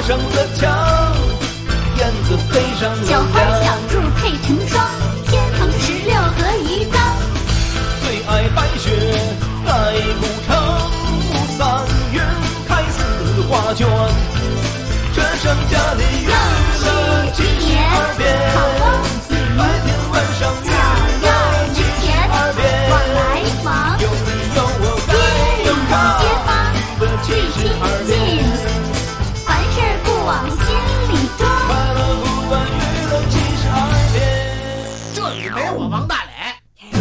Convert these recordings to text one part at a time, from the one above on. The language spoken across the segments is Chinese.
上的墙，燕子飞上了小花小兔配成双，天堂16合一张。 最爱白雪盖古城，3月开4花卷，这剩下的娱乐72变，白天晚上娱乐72变， 往来忙， 有你有我街里街坊的去亲近，凡事不往心里装。 快乐不断娱乐72变。 这里没我王大磊。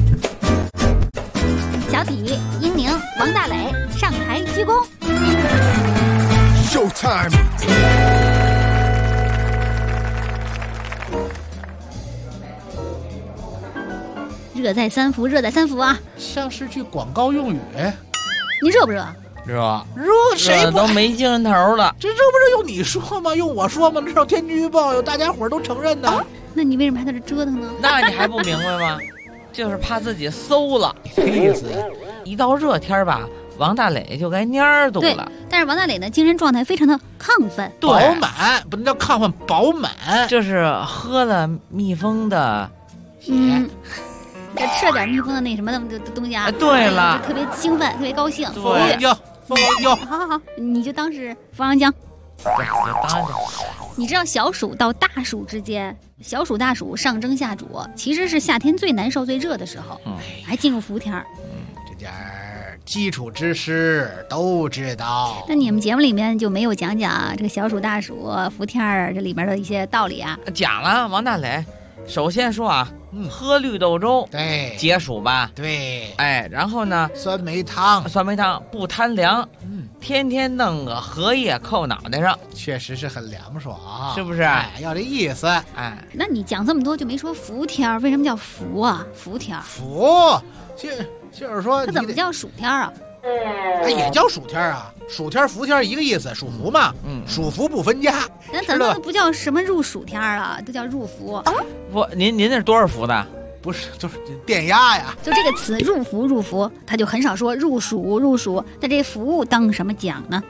小体、英宁、王大磊上台鞠躬。 Showtime！ 热在三伏，热在三伏啊！ 像是句广告用语。 你热不热？ 热谁不都没精神头了。 这不是用你说吗？用我说吗？这有天气预报，有大家伙都承认的。 那你为什么还在这折腾呢？ 那你还不明白吗？就是怕自己馊了。 这意思， 一到热天吧，王大磊就该蔫肚对了。 但是王大磊呢，精神状态非常的亢奋。 对饱满不能叫亢奋，饱满。 这是喝了蜜蜂的血。 再吃了点蜜蜂的那什么的东西啊。 对了， 特别兴奋，特别高兴。 对蜂窝好，你就当是防阳浆。 对，就当然你知道小暑到大暑之间，小暑大暑上蒸下煮，其实是夏天最难受最热的时候，还进入伏天儿。 这点基础知识都知道。 那你们节目里面就没有讲讲这个小暑大暑伏天儿这里面的一些道理啊？ 讲了，王大磊，首先说啊，喝绿豆粥， 对， 解暑吧。 对， 哎，然后呢， 酸梅汤不贪凉，天天弄个荷叶扣脑袋上， 确实是很凉爽， 是不是？ 哎，要这意思。 哎， 那你讲这么多就没说伏天儿，为什么叫伏啊？伏天儿， 伏，就是说它怎么叫暑天儿啊？ 哎，也叫暑天啊，暑天伏天一个意思，属伏嘛，暑伏不分家。 那咱们不叫什么入暑天儿了，都叫入伏。 不，您那是多少伏的？ 不是，就是电压呀。 就这个词入伏，他就很少说入暑，但这伏当什么讲呢？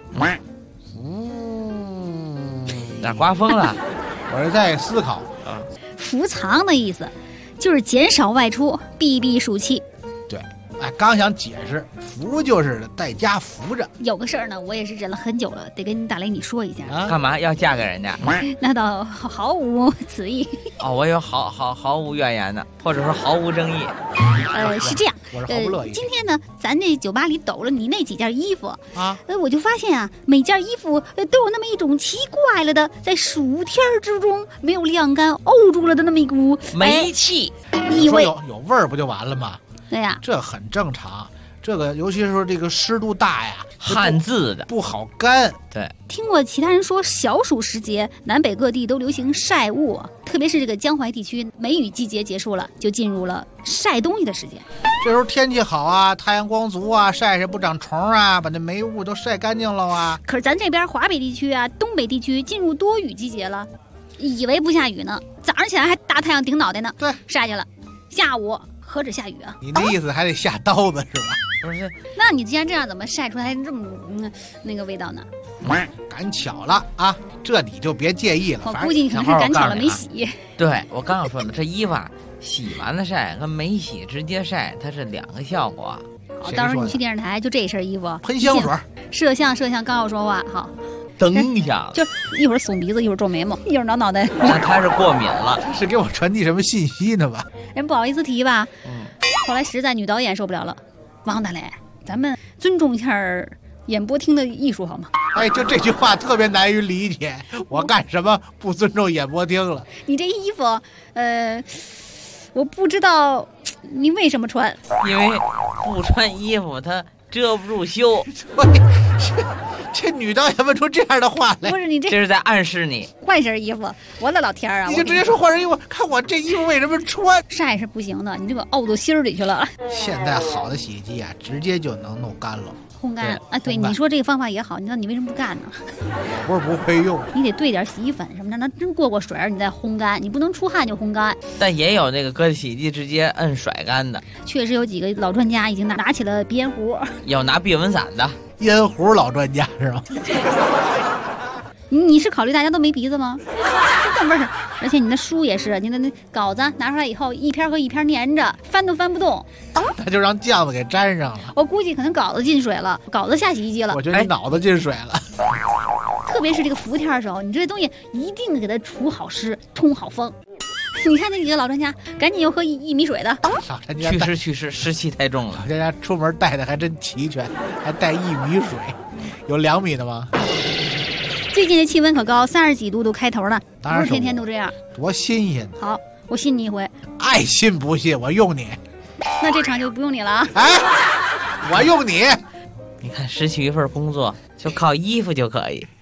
哪刮风了？ 我是在思考啊。 伏藏的意思就是减少外出，避暑气。 对，哎，刚想解释，伏就是在家伏着。 有个事儿呢，我也是忍了很久了，得跟大雷你说一下。 干嘛要嫁给人家？ 那倒毫无此意。 哦，我有毫无怨言的，或者说毫无争议。 是这样， 我是毫不乐意。 今天呢，咱这酒吧里抖了你那几件衣服啊， 我就发现啊，每件衣服都有那么一种奇怪了的，在暑天之中没有晾干，沤住了的那么一股煤气异味。 有味儿不就完了吗？ 对呀， 这很正常。这个尤其是说这个湿度大呀， 汗渍的不好干。 对， 听过其他人说，小暑时节，南北各地都流行晒物，特别是这个江淮地区，梅雨季节结束了，就进入了晒东西的时间。 这时候天气好啊，太阳光足啊，晒晒不长虫啊，把那霉雾都晒干净了啊。 可是咱这边华北地区啊，东北地区进入多雨季节了，以为不下雨呢，早上起来还大太阳顶脑袋呢， 对， 晒去了，下午何止下雨啊？ 你那意思还得下刀子是吧？ 不是， 那你既然这样，怎么晒出来这么那个味道呢？ 赶巧了啊，这你就别介意了。 我估计你可能是赶巧了没洗。 对，我刚要说呢，这衣服啊，洗完了晒和没洗直接晒，它是两个效果。 好， 到时候你去电视台就这身衣服， 喷香水， 摄像，刚要说话，好， 蹬一下就一会儿耸鼻子，一会儿皱眉毛，一会儿挠脑袋。 那他是过敏了， 是给我传递什么信息呢吧？ 人不好意思提吧。后来实在女导演受不了了，王大雷，咱们尊重一下演播厅的艺术好吗？ 哎，就这句话特别难于理解。我干什么不尊重演播厅了？ 你这衣服，我不知道你为什么穿， 因为不穿衣服它遮不住羞。 这女导演问出这样的话来， 不是你这是在暗示你换身衣服。我的老天啊！ 你就直接说换身衣服，看我这衣服为什么穿？ 晒是不行的，你这个沤到心儿里去了。 现在好的洗衣机啊，直接就能弄干了。 烘干啊，对，你说这个方法也好，你知道你为什么不干呢？ 不是不会用， 你得兑点洗衣粉什么的，那真过水儿，你再烘干，你不能出汗就烘干。 但也有那个搁洗衣机直接摁甩干的， 确实有几个老专家已经拿起了鼻烟壶， 有拿避蚊伞的。 烟壶老专家是吗？ 你是考虑大家都没鼻子吗？这更不是。而且你的书也是，你的那稿子拿出来以后，一篇和一篇粘着，翻都翻不动。 他就让酱子给粘上了。 我估计可能稿子进水了，稿子下洗衣机了。 我觉得你脑子进水了。 特别是这个伏天的时候，你这些东西一定给它除好湿、通好风。你看那几个老专家，赶紧又喝1米水的。 老专家去湿，湿气太重了。 老专家出门带的还真齐全，还带1米水，有2米的吗？ 最近的气温可高，30几度都开头了，不是天天都这样。 多新鲜！ 好，我信你一回。 爱信不信，我用你。 那这场就不用你了啊！ 哎，我用你。 你看，失去一份工作，就靠衣服就可以。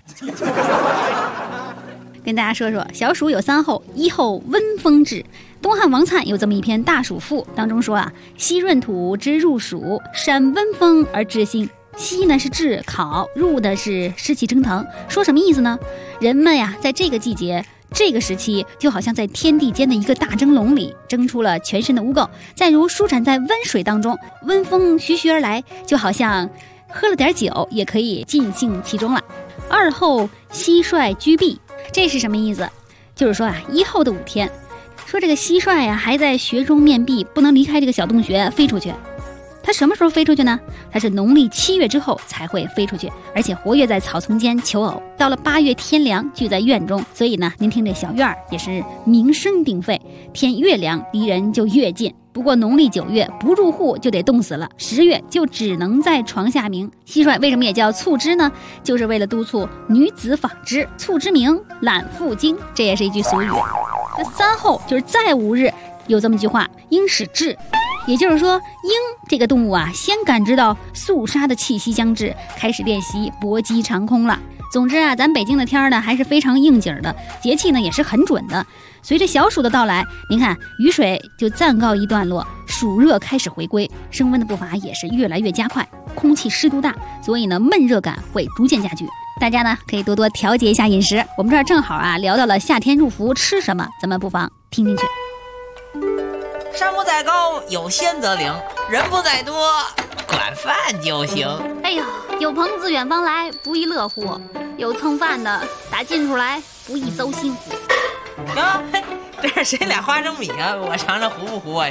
跟大家说说，小暑有3候，1候温风至。东汉王粲有这么一篇《大暑赋》，当中说啊，西闰土之入暑，闪温风而至心。西呢是炙烤，入的是湿气蒸腾。说什么意思呢？人们呀，在这个季节这个时期，就好像在天地间的一个大蒸笼里蒸出了全身的污垢，再如舒展在温水当中，温风徐徐而来，就好像喝了点酒也可以尽兴其中了。2候蟋蟀居避，这是什么意思？就是说啊，1候的5天，说这个蟋蟀呀还在穴中面壁，不能离开这个小洞穴飞出去。它什么时候飞出去呢？它是农历7月之后才会飞出去，而且活跃在草丛间求偶。到了8月天凉，聚在院中。所以呢，您听这小院儿也是鸣声鼎沸，天越凉离人就越近。不过农历9月不入户就得冻死了，10月就只能在床下鸣。蟋蟀为什么也叫促织呢？就是为了督促女子纺织，促织鸣，懒妇惊，这也是一句俗语。那3候就是再5日，有这么句话：鹰始至。也就是说，鹰这个动物啊，先感知到肃杀的气息将至，开始练习搏击长空了。总之啊，咱北京的天儿呢还是非常应景的，节气呢也是很准的。随着小暑的到来，您看雨水就暂告一段落，暑热开始回归，升温的步伐也是越来越加快，空气湿度大，所以呢闷热感会逐渐加剧。大家呢可以多多调节一下饮食。我们这儿正好啊聊到了夏天入伏吃什么，咱们不妨听听去。 山不在高，有仙则灵；人不在多，管饭就行。 哎呦，有朋自远方来，不亦乐乎；有蹭饭的打近处来，不亦糟心乎。 啊，这是谁俩花生米啊？我尝尝糊不糊啊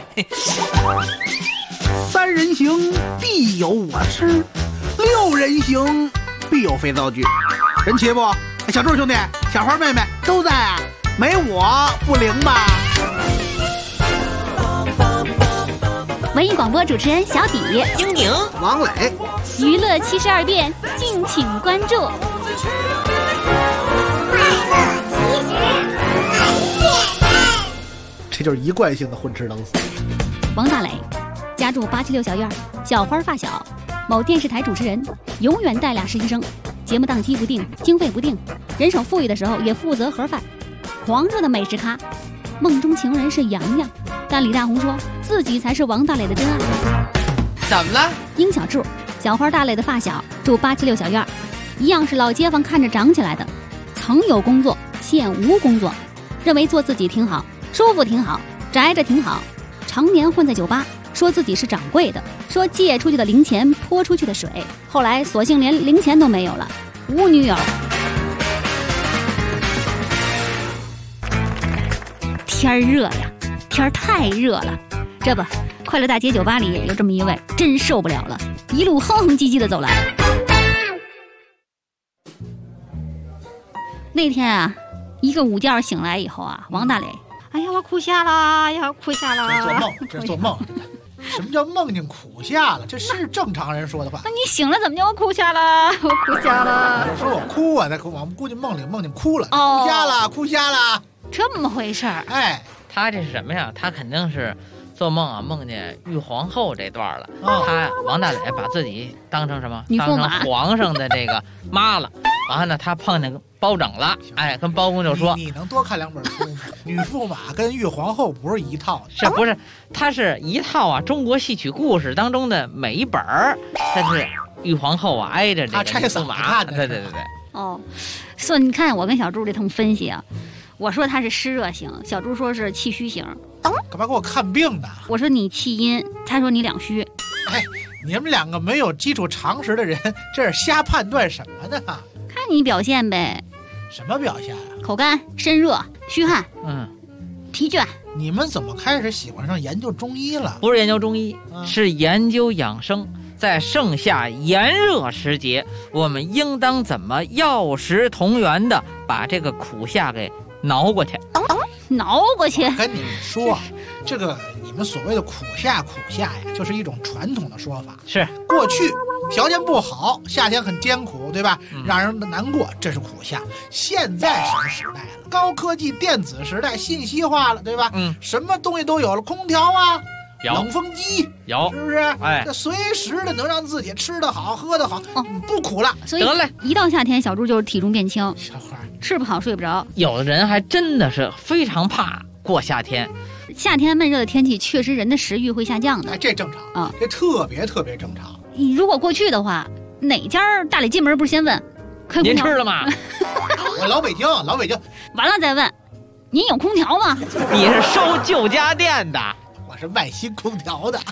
？3人行，必有我师；6人行，必有肥皂剧。人齐不？小柱兄弟、小花妹妹都在啊，没我不灵吧？ 文艺广播主持人小底、 英宁、 王磊， 娱乐72变，敬请关注。 这就是一贯性的混吃等死。 王大磊，家住876小院，小花发小，某电视台主持人，永远带俩实习生，节目档期不定，经费不定，人手富裕的时候也负责盒饭，狂热的美食咖，梦中情人是杨洋，但李大红说自己才是王大磊的真爱。 怎么了？ 英小柱，小花大磊的发小，住876小院，一样是老街坊看着长起来的，曾有工作，现无工作，认为做自己挺好，舒服挺好，宅着挺好，常年混在酒吧，说自己是掌柜的，说借出去的零钱泼出去的水，后来索性连零钱都没有了，无女友。天热呀，天太热了，这不，快乐大街酒吧里有这么一位，真受不了了，一路哼哼唧唧的走来。那天啊，一个午觉醒来以后啊，王大磊，哎呀，我哭瞎了，哎呀，哭瞎了。 这是做梦。什么叫梦见苦下了？这是正常人说的话。 那你醒了怎么叫我哭瞎了？我哭瞎了。 我说我哭啊，我们估计梦里梦见哭了， 哦， 哭瞎了， 这么回事儿。 哎， 他这是什么呀？他肯定是做梦啊，梦见玉皇后这段了。他王大磊把自己当成什么？当成皇上的这个妈了。完了呢，他碰见包拯了，哎，跟包公就说：“ 你能多看2本书吗？女驸马跟玉皇后不是一套， 是不是？它是一套啊，中国戏曲故事当中的每一本儿，它是玉皇后啊挨着这个女驸马。对。 哦，所以你看我跟小猪这通分析啊，我说他是湿热型，小猪说是气虚型。 干嘛给我看病呢？ 我说你气阴，他说你两虚。 哎，你们两个没有基础常识的人，这是瞎判断什么呢？ 看你表现呗。 什么表现啊？ 口干、身热、虚汗、疲倦。 你们怎么开始喜欢上研究中医了？ 不是研究中医，是研究养生。在盛夏炎热时节，我们应当怎么药食同源的把这个苦夏给挠过去？ 挠过去？ 跟你们说，这个你们所谓的苦夏呀，就是一种传统的说法。 是过去条件不好，夏天很艰苦，对吧？让人难过，这是苦夏。现在什么时代了？高科技电子时代，信息化了，对吧？什么东西都有了，空调啊。冷风机有， 是不是？哎，这随时的能让自己吃得好、喝得好，不苦了。 所以得嘞，一到夏天，小猪就是体重变轻， 小花吃不好、睡不着。 有的人还真的是非常怕过夏天。 夏天闷热的天气，确实人的食欲会下降的。 哎，这正常啊，这特别正常。 如果过去的话，哪家大理进门不是先问， 您吃了吗？ 我老北京， 完了再问，您有空调吗？ 你是收旧家电的。 我是卖新空调的，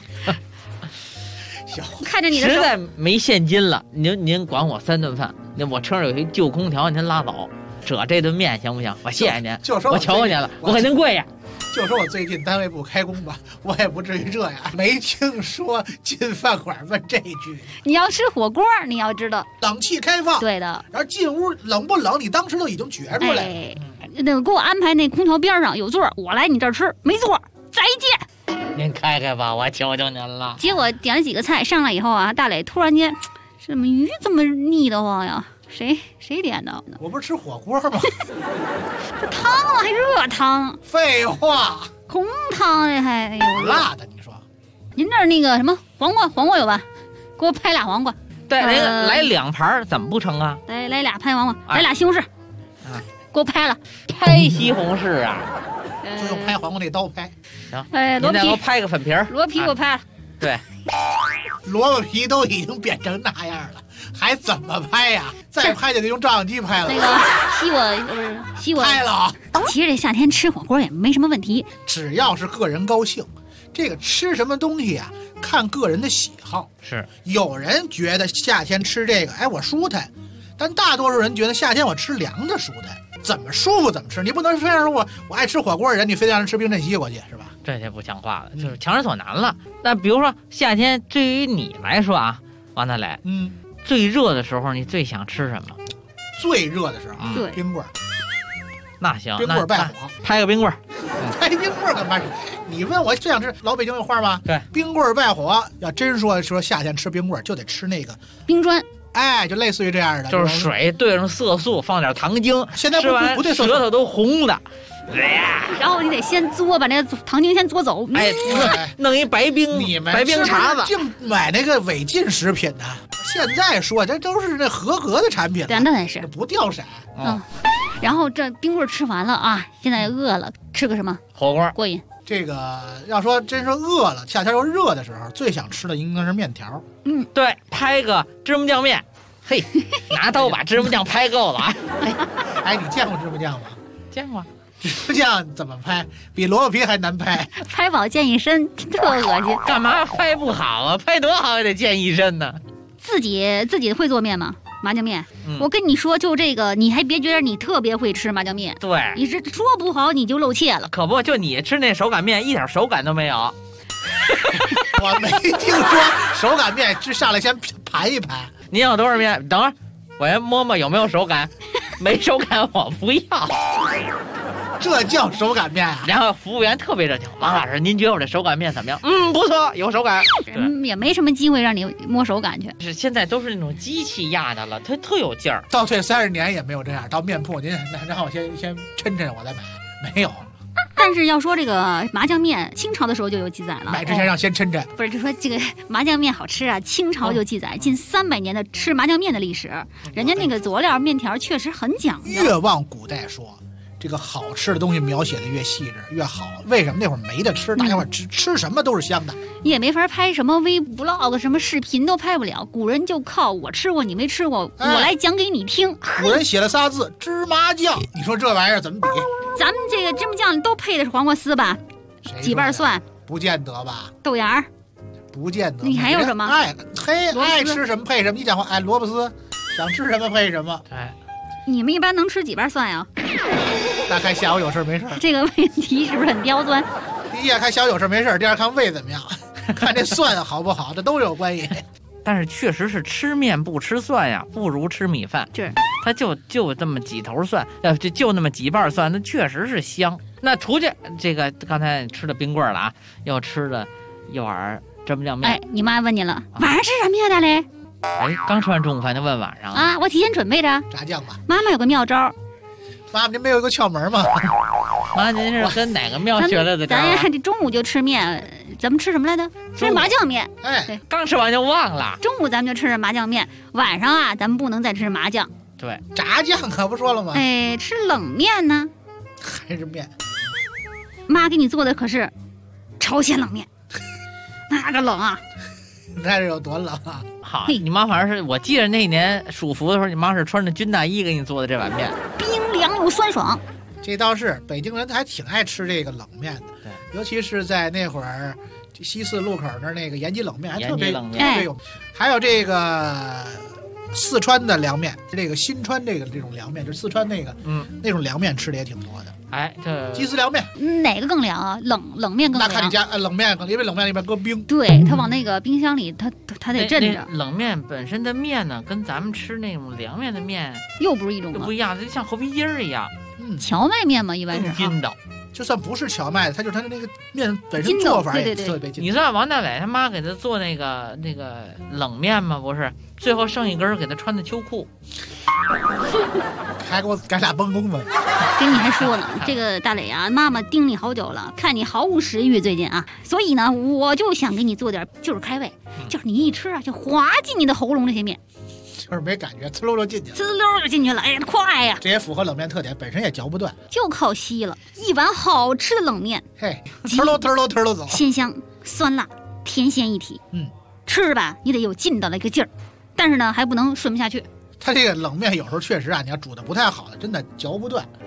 看着你的实在没现金了，您管我3顿饭，我车上有一旧空调，您拉走，折这顿面行不行？我谢谢您，我求您了，我给您跪下。 就说我最近单位不开工吧，我也不至于这样，没听说进饭馆问这句。 你要吃火锅，你要知道冷气开放， 对的。 然后进屋冷不冷，你当时都已经觉出来了。 那个给我安排那空调边上有座，我来你这儿吃，没座再见。 您开开吧，我求求您了。 结果点了几个菜上来以后啊，大磊突然间，什么鱼这么腻得慌呀？谁点的？ 我不是吃火锅吗？ 这汤啊，还热汤。 废话， 红汤呀，还辣的。你说， 您那儿那个什么黄瓜有吧？给我拍俩黄瓜。 对，来2盘怎么不成啊？ 来俩拍黄瓜，来俩西红柿。给我拍了， 拍西红柿啊。 就用拍黄瓜那刀拍， 行。您再给我拍个粉皮儿。 萝卜皮给我拍了。 对， 萝卜皮都已经变成那样了，还怎么拍呀？再拍就得用照相机拍了。 那个西瓜拍了。 其实这夏天吃火锅也没什么问题， 只要是个人高兴。这个吃什么东西啊，看个人的喜好。 是， 有人觉得夏天吃这个，哎，我舒坦；但大多数人觉得夏天我吃凉的舒坦。怎么舒服怎么吃，你不能非让我爱吃火锅的人，你非得让人吃冰镇西瓜去，是吧？ 这就不像话了，就是强人所难了。那比如说夏天对于你来说啊，王大磊，最热的时候你最想吃什么？ 最热的时候，冰棍儿。 那行， 冰棍儿败火， 拍个冰棍儿。 拍冰棍儿干嘛？你问我最想吃，老北京有话吗？ 对， 冰棍儿败火。要真说夏天吃冰棍儿，就得吃那个冰砖。 哎，就类似于这样的， 就是水兑上色素，放点糖精， 现在吃完不对， 舌头都红的。 然后你得先嘬，把那个糖精先嘬走。 哎，弄一白冰， 你们白冰碴子， 净买那个违禁食品呢。现在说这都是那合格的产品， 那是不掉色。 然后这冰棍吃完了啊，现在饿了，吃个什么火锅过瘾。 这个要说真是饿了，夏天又热的时候，最想吃的应该是面条。 对，拍个芝麻酱面，嘿，拿刀把芝麻酱拍够了啊！ 哎，你见过芝麻酱吗？ 见过。 芝麻酱怎么拍？比萝卜皮还难拍。 拍饱溅一身，特恶心。 干嘛拍不好啊？拍多好也得溅一身呢。 自己会做面吗？麻酱面，我跟你说，就这个，你还别觉得你特别会吃麻酱面， 对， 你这说不好你就露怯了。 可不，就你吃那手擀面一点手感都没有。 我没听说手擀面是上来先盘一盘。 您要多少面？等会儿我先摸摸有没有手感，没手感我不要。 这叫手擀面啊！ 然后服务员特别热情，王老师，您觉得我这手擀面怎么样？不错，有手感。 也没什么机会让你摸手感去。 是现在都是那种机器压的了，它特有劲儿。 倒退30年也没有这样，到面铺您让我先抻抻我再买，没有。 但是要说这个麻酱面，清朝的时候就有记载了。 买之前让先抻抻。 不是，就说这个麻酱面好吃啊，清朝就记载近300年的吃麻酱面的历史，人家那个佐料面条确实很讲究。 越往古代说，这个好吃的东西描写的越细致越好。为什么那会儿没得吃？大家伙吃什么都是香的， 也没法拍什么微 vlog 什么视频都拍不了。古人就靠我吃过你没吃过，我来讲给你听。 古人写了仨字芝麻酱，你说这玩意儿怎么比？ 咱们这个芝麻酱都配的是黄瓜丝吧？几瓣蒜？ 不见得吧？ 豆芽儿？ 不见得。 你还有什么？ 爱吃什么配什么。你讲话，萝卜丝，想吃什么配什么。 你们一般能吃几瓣蒜呀？ 大概下午有事没事。 这个问题是不是很刁钻？ 第一眼看下午有事没事，第二看胃怎么样，看这蒜好不好，这都有关系。 但是确实是吃面不吃蒜呀，不如吃米饭。 是， 它就这么几头蒜，就那么几瓣蒜，那确实是香。那出去这个刚才吃的冰棍了啊，又吃了一碗蒸酱面。 哎，你妈问你了，晚上吃什么呀，大雷？ 哎，刚吃完中午饭就问晚上啊，我提前准备着。 炸酱吧。 妈妈有个妙招。 妈妈，您没有一个窍门吗？ 妈，您是跟哪个庙学来的？ 咱呀，这中午就吃面，咱们吃什么来着？吃麻酱面。 哎， 对， 刚吃完就忘了。 中午咱们就吃麻酱面，晚上啊，咱们不能再吃麻酱。 对， 炸酱可不说了吗？ 哎，吃冷面呢？ 还是面？ 妈给你做的可是朝鲜冷面，那个冷啊！ 你看这有多冷啊！ 好，你妈反正是我记得那年暑伏的时候，你妈是穿着军大衣给你做的这碗面， 冰凉又酸爽。 这倒是北京人还挺爱吃这个冷面的， 对， 尤其是在那会儿西四路口那个延吉冷面还特别有名。还有这个四川的凉面，这个新川这种凉面，就是四川那个那种凉面吃的也挺多的。 哎，这鸡丝凉面哪个更凉啊？冷面更凉。 那看你家冷面，因为冷面里面搁冰。 对，它往那个冰箱里，它得镇着。 冷面本身的面呢，跟咱们吃那种凉面的面又不是一种了， 不一样，就像猴皮筋儿一样。 荞麦面嘛，一般是筋道。 就算不是荞麦的，它就是它的那个面本身做法也特别筋道。 你知道王大伟他妈给他做那个冷面吗？不是，最后剩一根给他穿的秋裤。 还给我改俩崩弓子。 跟你还说呢，这个大磊啊，妈妈盯你好久了，看你毫无食欲最近啊，所以呢，我就想给你做点，就是开胃，就是你一吃啊，就滑进你的喉咙这些面， 就是没感觉，呲溜溜进去了， 呲溜就进去了，哎呀，快呀！ 这也符合冷面特点，本身也嚼不断， 就靠吸了。一碗好吃的冷面， 嘿，呲溜走， 鲜香、酸辣、甜咸一体，吃吧，你得有劲道的一个劲儿，但是呢，还不能顺不下去。 它这个冷面有时候确实啊，你要煮的不太好的，真的嚼不断，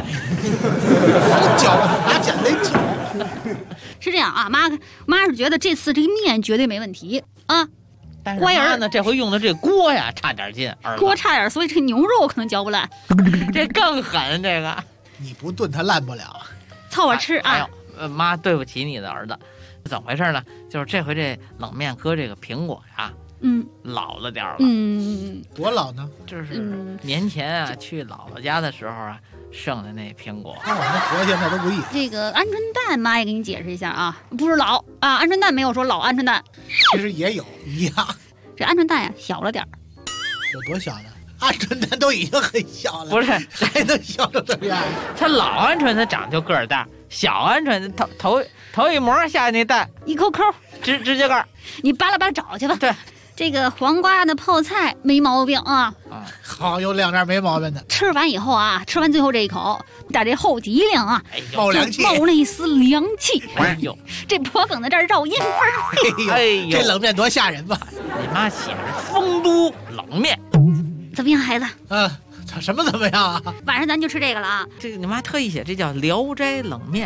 拿剪子嚼。 是这样啊，妈是觉得这次这个面绝对没问题啊。 但是妈呢，这回用的这锅呀，差点劲， 锅差点，所以这牛肉可能嚼不烂， 这更狠。这个你不炖它烂不了， 凑合吃啊。 哎呦，妈对不起你的儿子，怎么回事呢？就是这回这冷面搁这个苹果呀。老了点了。 多老呢？ 就是年前啊，去姥姥家的时候啊，剩的那苹果。 那我们活现在都不易。 这个鹌鹑蛋，妈也给你解释一下啊，不是老啊，鹌鹑蛋没有说老鹌鹑蛋， 其实也有一样。 这鹌鹑蛋呀，小了点儿。 有多小呢？鹌鹑蛋都已经很小了， 不是还能小成这样？ 它老鹌鹑它长就个儿大，小鹌鹑头一模下那蛋一抠抠直接盖， 你扒拉扒拉找去吧。 对。 这个黄瓜的泡菜没毛病啊， 好，有两样没毛病的。 吃完以后啊，吃完最后这一口，打这后脊梁啊， 冒凉气， 冒了一丝凉气。 哎呦， 这脖梗在这儿绕阴风。 哎呦，这冷面多吓人吧？ 你妈写着丰都冷面， 怎么样，孩子？ 什么怎么样啊？ 晚上咱就吃这个了啊！ 这个你妈特意写，这叫《聊斋冷面》。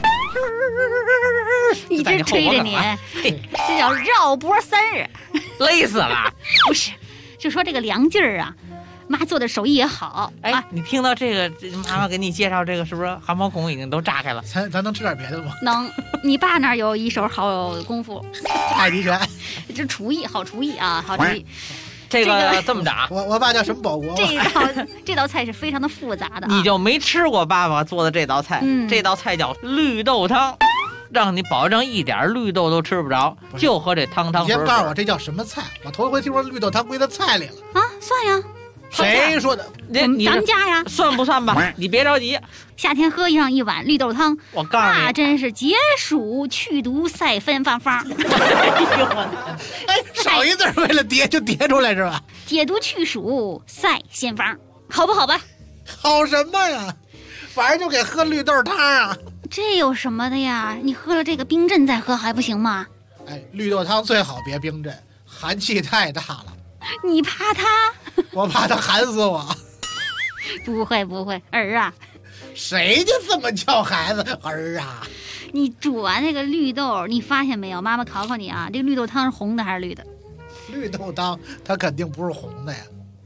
一直吹着你，这叫绕脖3日， 累死了。 不是，就说这个凉劲儿啊，妈做的手艺也好。 哎，你听到这个，妈妈给你介绍这个，是不是汗毛孔已经都炸开了？ 咱能吃点别的吗？ 能，你爸那儿有一手好功夫， 太极拳， 这厨艺好厨艺啊，好厨艺。 这个这么着， 我爸叫什么保国？ 这道菜是非常的复杂的， 你就没吃过爸爸做的这道菜？这道菜叫绿豆汤，让你保证一点绿豆都吃不着，就喝这汤。 你先告诉我这叫什么菜？我头一回听说绿豆汤归到菜里了啊！算呀， 谁说的？ 咱们家呀， 算不算吧？你别着急， 夏天喝上一碗绿豆汤， 我告诉你， 那真是解暑去毒赛芬芳芳。 少一字为了叠就叠出来是吧？ 解毒去暑赛仙芳，好不好吧？ 好什么呀？反正就给喝绿豆汤啊！ 这有什么的呀？你喝了这个冰镇再喝还不行吗？ 哎，绿豆汤最好别冰镇，寒气太大了。 你怕他？ 我怕他寒死我。 不会，儿啊！ 谁就这么叫孩子儿啊？ 你煮完那个绿豆，你发现没有？妈妈考考你啊，这个绿豆汤是红的还是绿的？ 绿豆汤它肯定不是红的呀。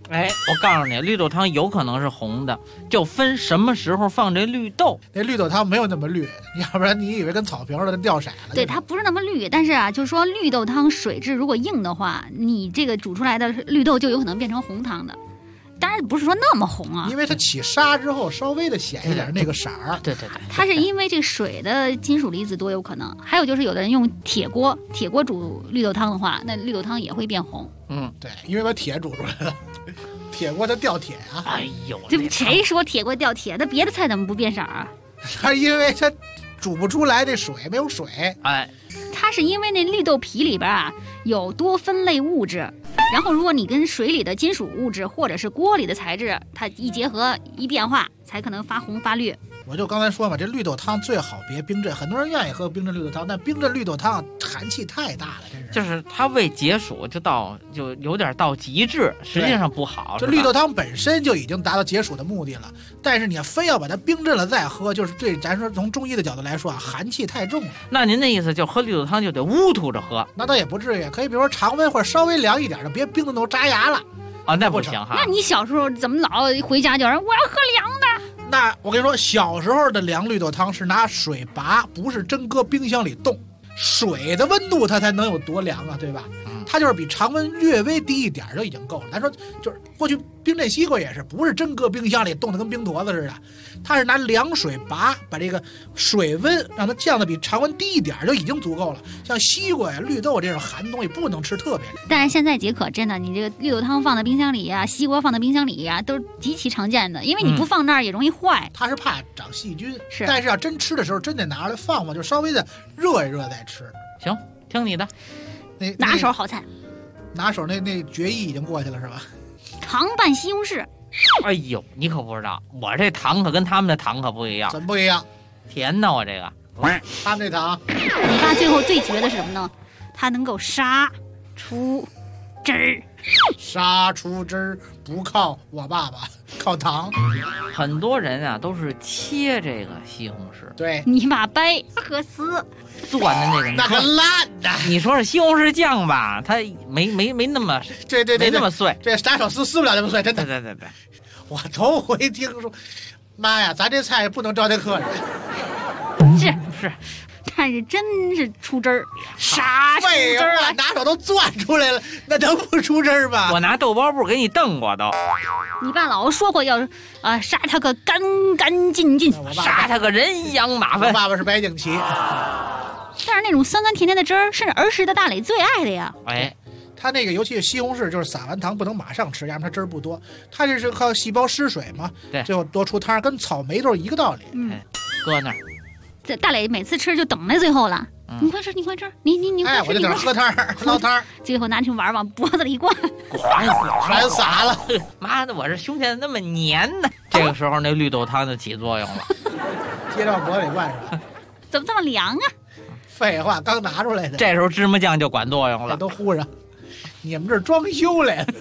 哎，我告诉你，绿豆汤有可能是红的，就分什么时候放这绿豆。 那绿豆汤没有那么绿，要不然你以为跟草坪似的掉色了。 对，它不是那么绿，但是啊，就是说绿豆汤水质如果硬的话，你这个煮出来的绿豆就有可能变成红汤的。当然不是说那么红啊， 因为它起沙之后稍微的显一点那个色儿。 对， 它是因为这水的金属离子多有可能。还有就是有的人用铁锅煮绿豆汤的话，那绿豆汤也会变红。 对，因为把铁煮出来了，铁锅它掉铁啊。 哎呦， 这谁说铁锅掉铁？那别的菜怎么不变色啊？ 它因为它煮不出来，这水没有水。 哎， 它是因为那绿豆皮里边啊有多酚类物质，然后如果你跟水里的金属物质或者是锅里的材质，它一结合一变化，才可能发红发绿。 我就刚才说嘛，这绿豆汤最好别冰镇，很多人愿意喝冰镇绿豆汤，但冰镇绿豆汤寒气太大了，真是。 就是它为解暑就有点到极致，实际上不好。 这绿豆汤本身就已经达到解暑的目的了，但是你非要把它冰镇了再喝，就是对咱说从中医的角度来说啊，寒气太重了。 那您的意思就喝绿豆汤就得乌吐着喝？ 那倒也不至于，可以比如说常温或者稍微凉一点的，别冰的都扎牙了。 啊，那不行哈。 那你小时候怎么老回家叫人我要喝凉的？ 那我跟你说，小时候的凉绿豆汤是拿水拔，不是真搁冰箱里冻。水的温度它才能有多凉啊，对吧？它就是比常温略微低一点就已经够了。咱说就是过去冰镇西瓜也是，不是真搁冰箱里冻得跟冰坨子似的，它是拿凉水拔，把这个水温让它降得比常温低一点就已经足够了。像西瓜呀、绿豆这种寒东西不能吃特别凉。 但是现在解渴真的，你这个绿豆汤放在冰箱里呀、西瓜放在冰箱里呀，都是极其常见的，因为你不放那儿也容易坏。 它是怕长细菌， 是。 但是要真吃的时候，真得拿出来放放，就稍微的热一热再吃。 行，听你的。 拿手好菜， 拿手那决议已经过去了是吧？ 糖拌西红柿。 哎呦，你可不知道，我这糖可跟他们的糖可不一样。 怎么不一样？ 甜呢，我这个。 他们这糖， 你爸最后最绝的是什么呢？它能够杀出汁儿。 杀出汁儿不靠我爸爸，靠糖。 很多人啊都是切这个西红柿， 对， 你把掰和丝攥的那个， 那个烂的。 你说是西红柿酱吧，它没那么， 对， 没那么碎。 这打手撕不了那么碎，真的。 对， 我头回听说，妈呀，咱这菜不能招待客人。 是。 但是真是出汁儿，啥出汁儿啊？ 拿手都攥出来了，那能不出汁儿吗？ 我拿豆包布给你瞪过都。 你爸老说过要杀他个干干净净， 杀他个人仰马粪。 我爸爸是白景琦。 但是那种酸酸甜甜的汁儿，是儿时的大磊最爱的呀。 哎， 它那个尤其是西红柿，就是撒完糖不能马上吃，要不然它汁儿不多。它这是靠细胞失水嘛， 对， 最后多出汤，跟草莓都是一个道理。 搁那儿。 这大磊每次吃就等在最后了，你快吃，你快吃，你快吃， 我就等着喝汤捞汤， 最后拿去玩往脖子里一灌， 全洒了。 妈的，我这胸前那么黏呢。这个时候那绿豆汤就起作用了， 接着往脖子里灌是吧？ 怎么这么凉啊？ 废话，刚拿出来的。 这时候芝麻酱就管作用了， 都呼上。你们这装修来了。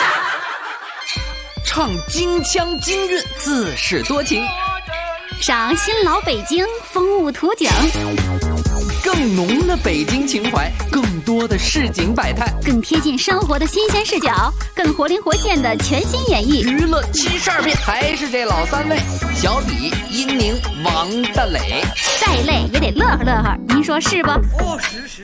唱京腔京韵，自是多情。 赏新老北京风物图景， 更浓的北京情怀，更多的市井百态， 更贴近生活的新鲜视角，更活灵活现的全新演绎。 娱乐72变，还是这老三位：小李、英宁、王大磊。 再累也得乐呵乐呵，您说是不？ 是。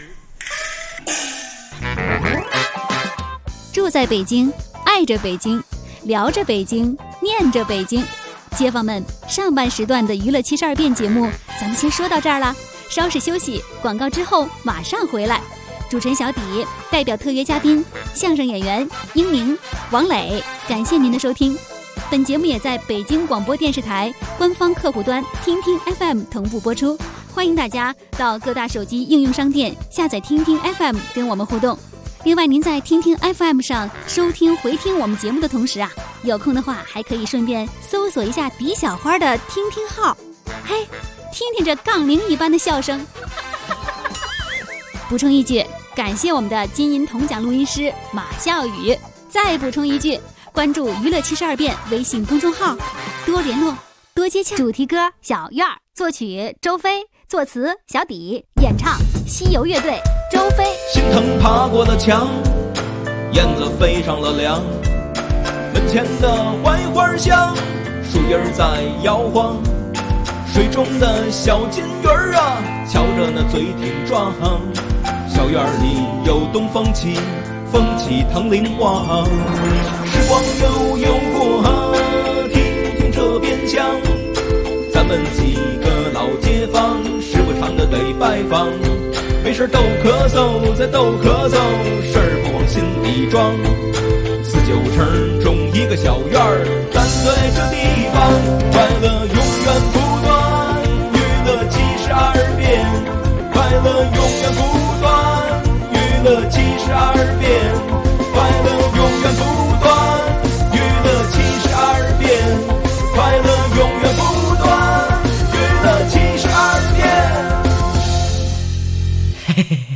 住在北京，爱着北京，聊着北京，念着北京。街坊们，上半时段的娱乐72变节目咱们先说到这儿了，稍事休息，广告之后马上回来。主持人小迪代表特约嘉宾相声演员英宁、王磊，感谢您的收听。本节目也在北京广播电视台官方客户端听听 FM 同步播出，欢迎大家到各大手机应用商店下载听听 FM 跟我们互动。另外，您在听听 FM 上收听回听我们节目的同时啊，有空的话还可以顺便搜索一下迪小花的听听号，嘿，听听这杠铃一般的笑声。补充一句，感谢我们的金银铜奖录音师马笑宇。再补充一句，关注娱乐72变微信公众号，多联络，多接洽。主题歌小院儿，作曲周飞，作词小底，演唱西游乐队周飞。 心疼爬过了墙，燕子飞上了梁， 门前的槐花香，树叶在摇晃，水中的小金鱼啊，瞧着那嘴挺壮。小院里有东风起，风起藤铃晃。时光悠悠过，听听这边厢，咱们几个老街坊，时不常的得拜访。没事逗咳嗽，再逗咳嗽，事儿不往心里装。49城中一个小院儿，咱在这地方，快乐永远不断，娱乐72变，快乐永远不断，娱乐72变，快乐永远不断，娱乐72变，快乐永远不断，娱乐72变。嘿嘿嘿。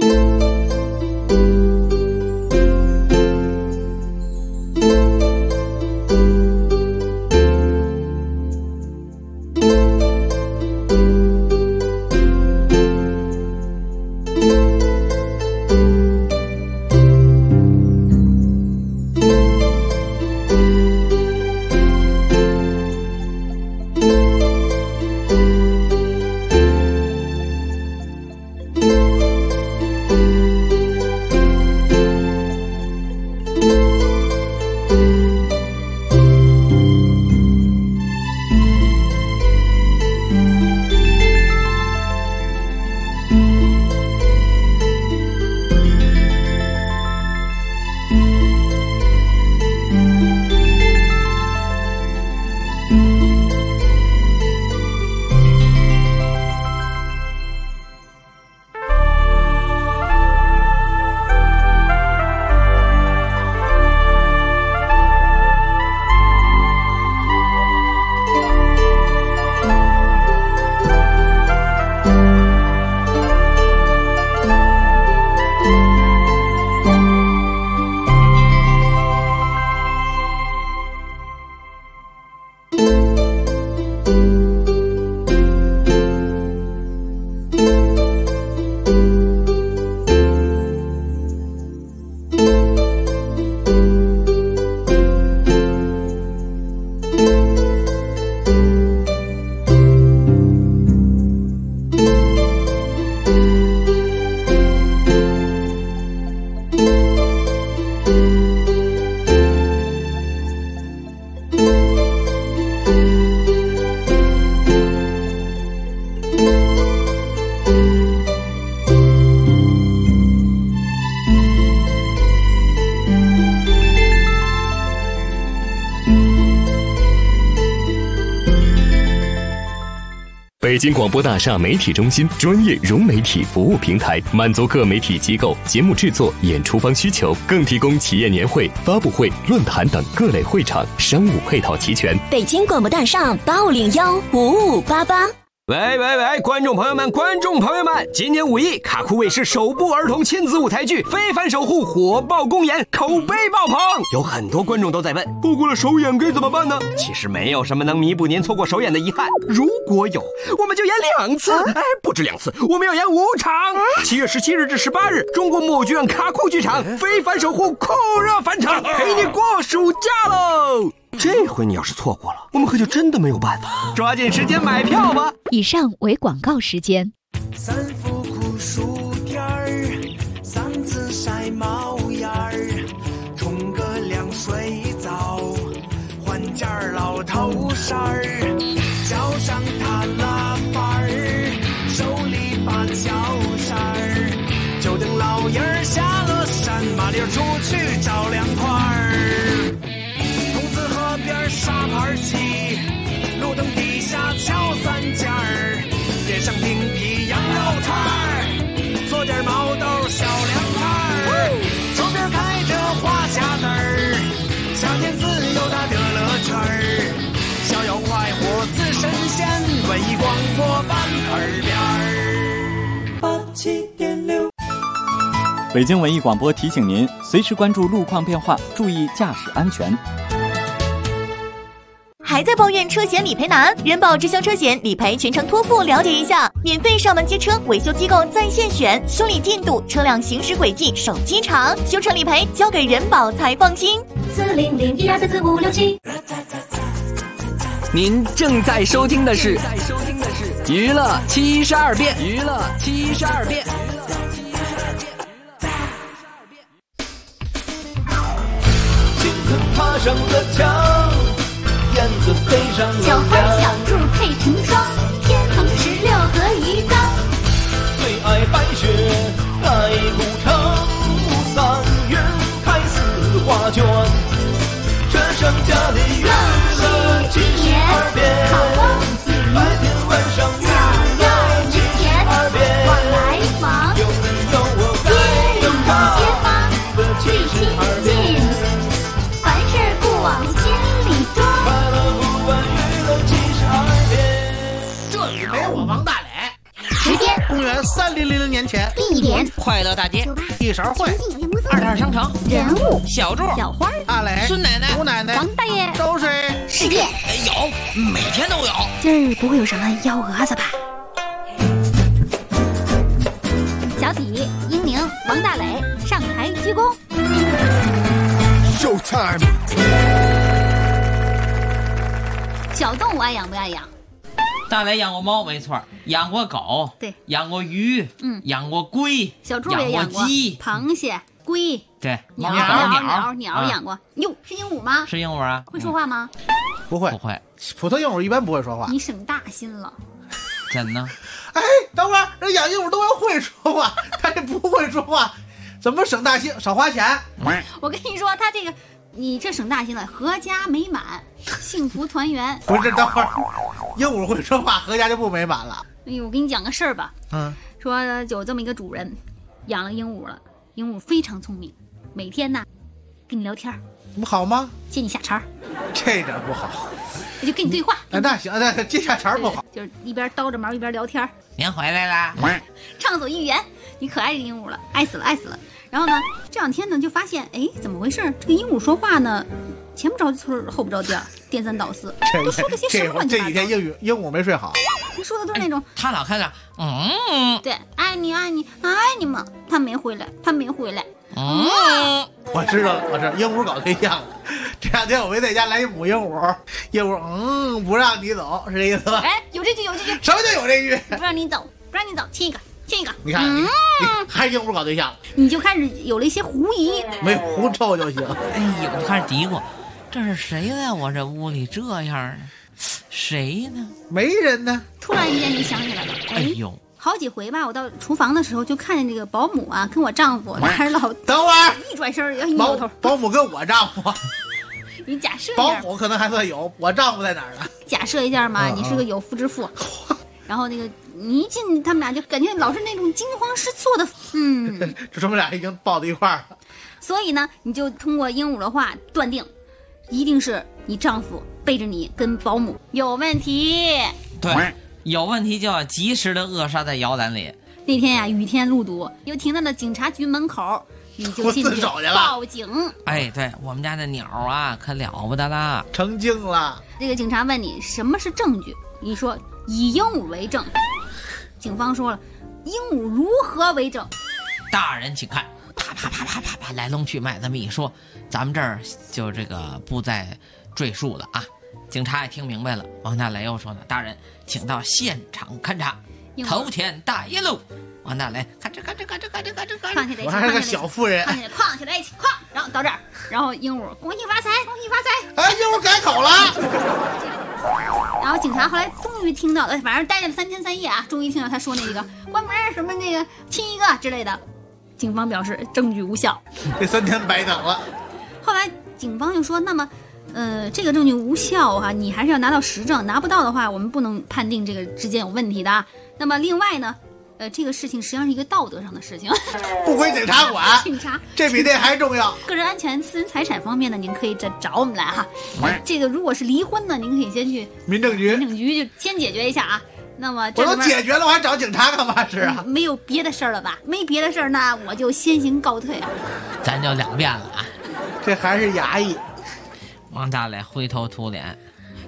北京广播大厦媒体中心专业融媒体服务平台，满足各媒体机构节目制作、演出方需求，更提供企业年会、发布会、论坛等各类会场，商务配套齐全。 北京广播大厦850-5588。 喂，观众朋友们，今年5一，卡酷卫视首部儿童亲子舞台剧《非凡守护》火爆公演，口碑爆棚。有很多观众都在问，错过了首演该怎么办呢？其实没有什么能弥补您错过首演的遗憾，如果有，我们就演2次，不止2次，我们要演5场。7月17日至18日，中国木偶剧院卡酷剧场《非凡守护》酷热返场，陪你过暑假喽！这回你要是错过了，我们可就真的没有办法，抓紧时间买票吧。 以上为广告时间。 3伏酷暑天儿，3次晒毛眼儿，冲个凉水澡，换件老头衫儿，脚上踏拉板儿，手里把脚扇儿，就等老爷儿下了山，麻溜出去找凉快儿。河边沙盘棋，路灯底下敲3件儿，点上冰皮羊肉串儿，做点毛豆小凉菜儿，周边开着花匣子儿，夏天自由的乐乐圈儿，逍遥快活似神仙，文艺广播版耳边儿。87.6。 北京文艺广播提醒您，随时关注路况变化，注意驾驶安全。 还在抱怨车险理赔难？人保直销车险理赔全程托付，了解一下，免费上门接车，维修机构在线选，修理进度、车辆行驶轨迹、手机查，修车理赔交给人保才放心。40012344567。 您正在收听的是娱乐72变，娱乐72变。 爬上了墙，燕子飞上了小花小兔配成双，天蓬16和鱼缸。 最爱白雪盖古城，3月开4画卷，这剩下的月了72遍，白天晚上月了72遍， 往来忙， 有你有我街里街坊最亲近，凡事不往心里装。 快乐不问娱乐72遍。 这里没我王大磊。 时间： 公元3000年前。 地点： 快乐大街。 一勺烩。 二套商城。 人物： 小柱、 小花、 大磊、 孙奶奶、 吴奶奶、 王大爷。 都是世界有，每天都有。 今儿不会有什么幺蛾子吧？小体、英宁、王大磊上台鞠躬。 Showtime。 小动物爱养不爱养？ 大磊养过猫，没错，养过狗， 对， 养过鱼，养过龟， 小猪也养过鸡、 螃蟹、龟， 对， 鸟养过。哟，是鹦鹉吗？ 是鹦鹉啊。 会说话吗？ 不会，普通鹦鹉一般不会说话。 你省大心了。 真的？ 哎，等会儿，这养鹦鹉都要会说话，他这不会说话，怎么省大心少花钱？ 我跟你说，他这个，你这省大心了，阖家美满，幸福团圆。 不是，等会儿，鹦鹉会说话，阖家就不美满了。 哎呦，我给你讲个事儿吧。说有这么一个主人，养了鹦鹉了，鹦鹉非常聪明，每天呢跟你聊天， 不好吗？ 接你下茬， 这点不好。 就跟你对话。 那行，那接下茬不好， 就是一边叨着毛一边聊天。 您回来啦！ 畅所欲言，你可爱这鹦鹉了，爱死了，爱死了。然后呢，这两天呢就发现，哎，怎么回事？这个鹦鹉说话呢，前不着村后不着店，颠三倒四，都说这些什么乱七八糟。 这几天鹦鹉没睡好， 你说的都是那种， 他老看着， 对，爱你爱你爱你嘛，他没回来，他没回来。 我知道了，我知道鹦鹉搞对象了。这两天我没在家，来一母鹦鹉，鹦鹉不让你走，是这意思吧？ 哎，有这句。 什么叫有这句？ 不让你走，亲一个。 你看，你还是鹦鹉搞对象了， 你就开始有了一些狐疑， 没狐臭就行。 哎呦，我开始嘀咕，这是谁在我这屋里这样啊？谁呢？ 没人呢。 突然间就想起来了， 哎呦。 好几回吧，我到厨房的时候就看见这个保姆啊，跟我丈夫那儿老等会儿一转身一扭头， 保姆跟我丈夫， 你假设一下， 保姆可能还算有，我丈夫在哪儿呢？ 假设一下嘛，你是个有妇之夫，然后那个你一进他们俩就感觉老是那种惊慌失措的， 这他们俩已经抱在一块儿了。 所以呢，你就通过鹦鹉的话断定，一定是你丈夫背着你跟保姆有问题。 对。有问题就要及时的扼杀在摇篮里。 那天呀，雨天路堵，又停在了警察局门口，你就进去报警。 哎，对我们家的鸟啊，可了不得啦， 成精了。 这个警察问你什么是证据，你说以鹦鹉为证。警方说了，鹦鹉如何为证？ 大人请看，啪，来龙去脉这么一说，咱们这儿就这个不再赘述了啊。警察也听明白了，王大雷又说呢：“大人，请到现场勘查，头天大一路。”王大雷看着， 放下来， 我还是个小妇人， 放下来，哐起来一起哐，然后到这儿，然后鹦鹉恭喜发财，恭喜发财！ 哎，鹦鹉改口了。 然后警察后来终于听到了，反正待了3天3夜啊，终于听到他说那个关门什么那个亲一个之类的。警方表示证据无效， 这3天白等了。 后来警方就说，那么。这个证据无效啊，你还是要拿到实证，拿不到的话，我们不能判定这个之间有问题的。那么另外呢，这个事情实际上是一个道德上的事情， 不归警察管， 警察这比那还重要。 个人安全、私人财产方面呢，您可以再找我们来哈。这个如果是离婚呢，您可以先去民政局就先解决一下啊。那么我都解决了，我还找警察干嘛是啊？ 没有别的事儿了吧？没别的事儿，那我就先行告退啊。 咱就2遍了啊， 这还是衙役。 王大磊灰头土脸，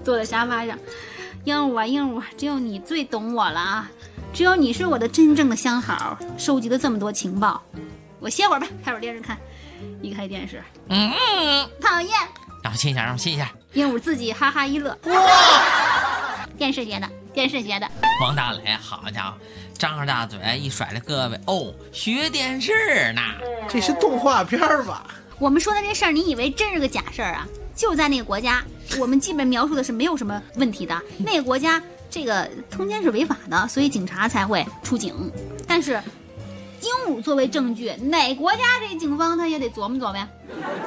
坐在沙发上。鹦鹉啊鹦鹉，只有你最懂我了啊！只有你是我的真正的相好，收集了这么多情报。我歇会儿吧，开会儿电视看。一开电视，讨厌， 让我亲一下，让我亲一下。 鹦鹉自己哈哈一乐。电视学的，电视学的。 王大雷，好家伙，张着大嘴一甩着胳膊，哦，学电视呢？ 这是动画片吧？ 我们说的这事儿，你以为真是个假事儿啊？就在那个国家，我们基本描述的是没有什么问题的。那个国家这个通奸是违法的，所以警察才会出警。但是鹦鹉作为证据，哪国家这警方他也得琢磨琢磨呀。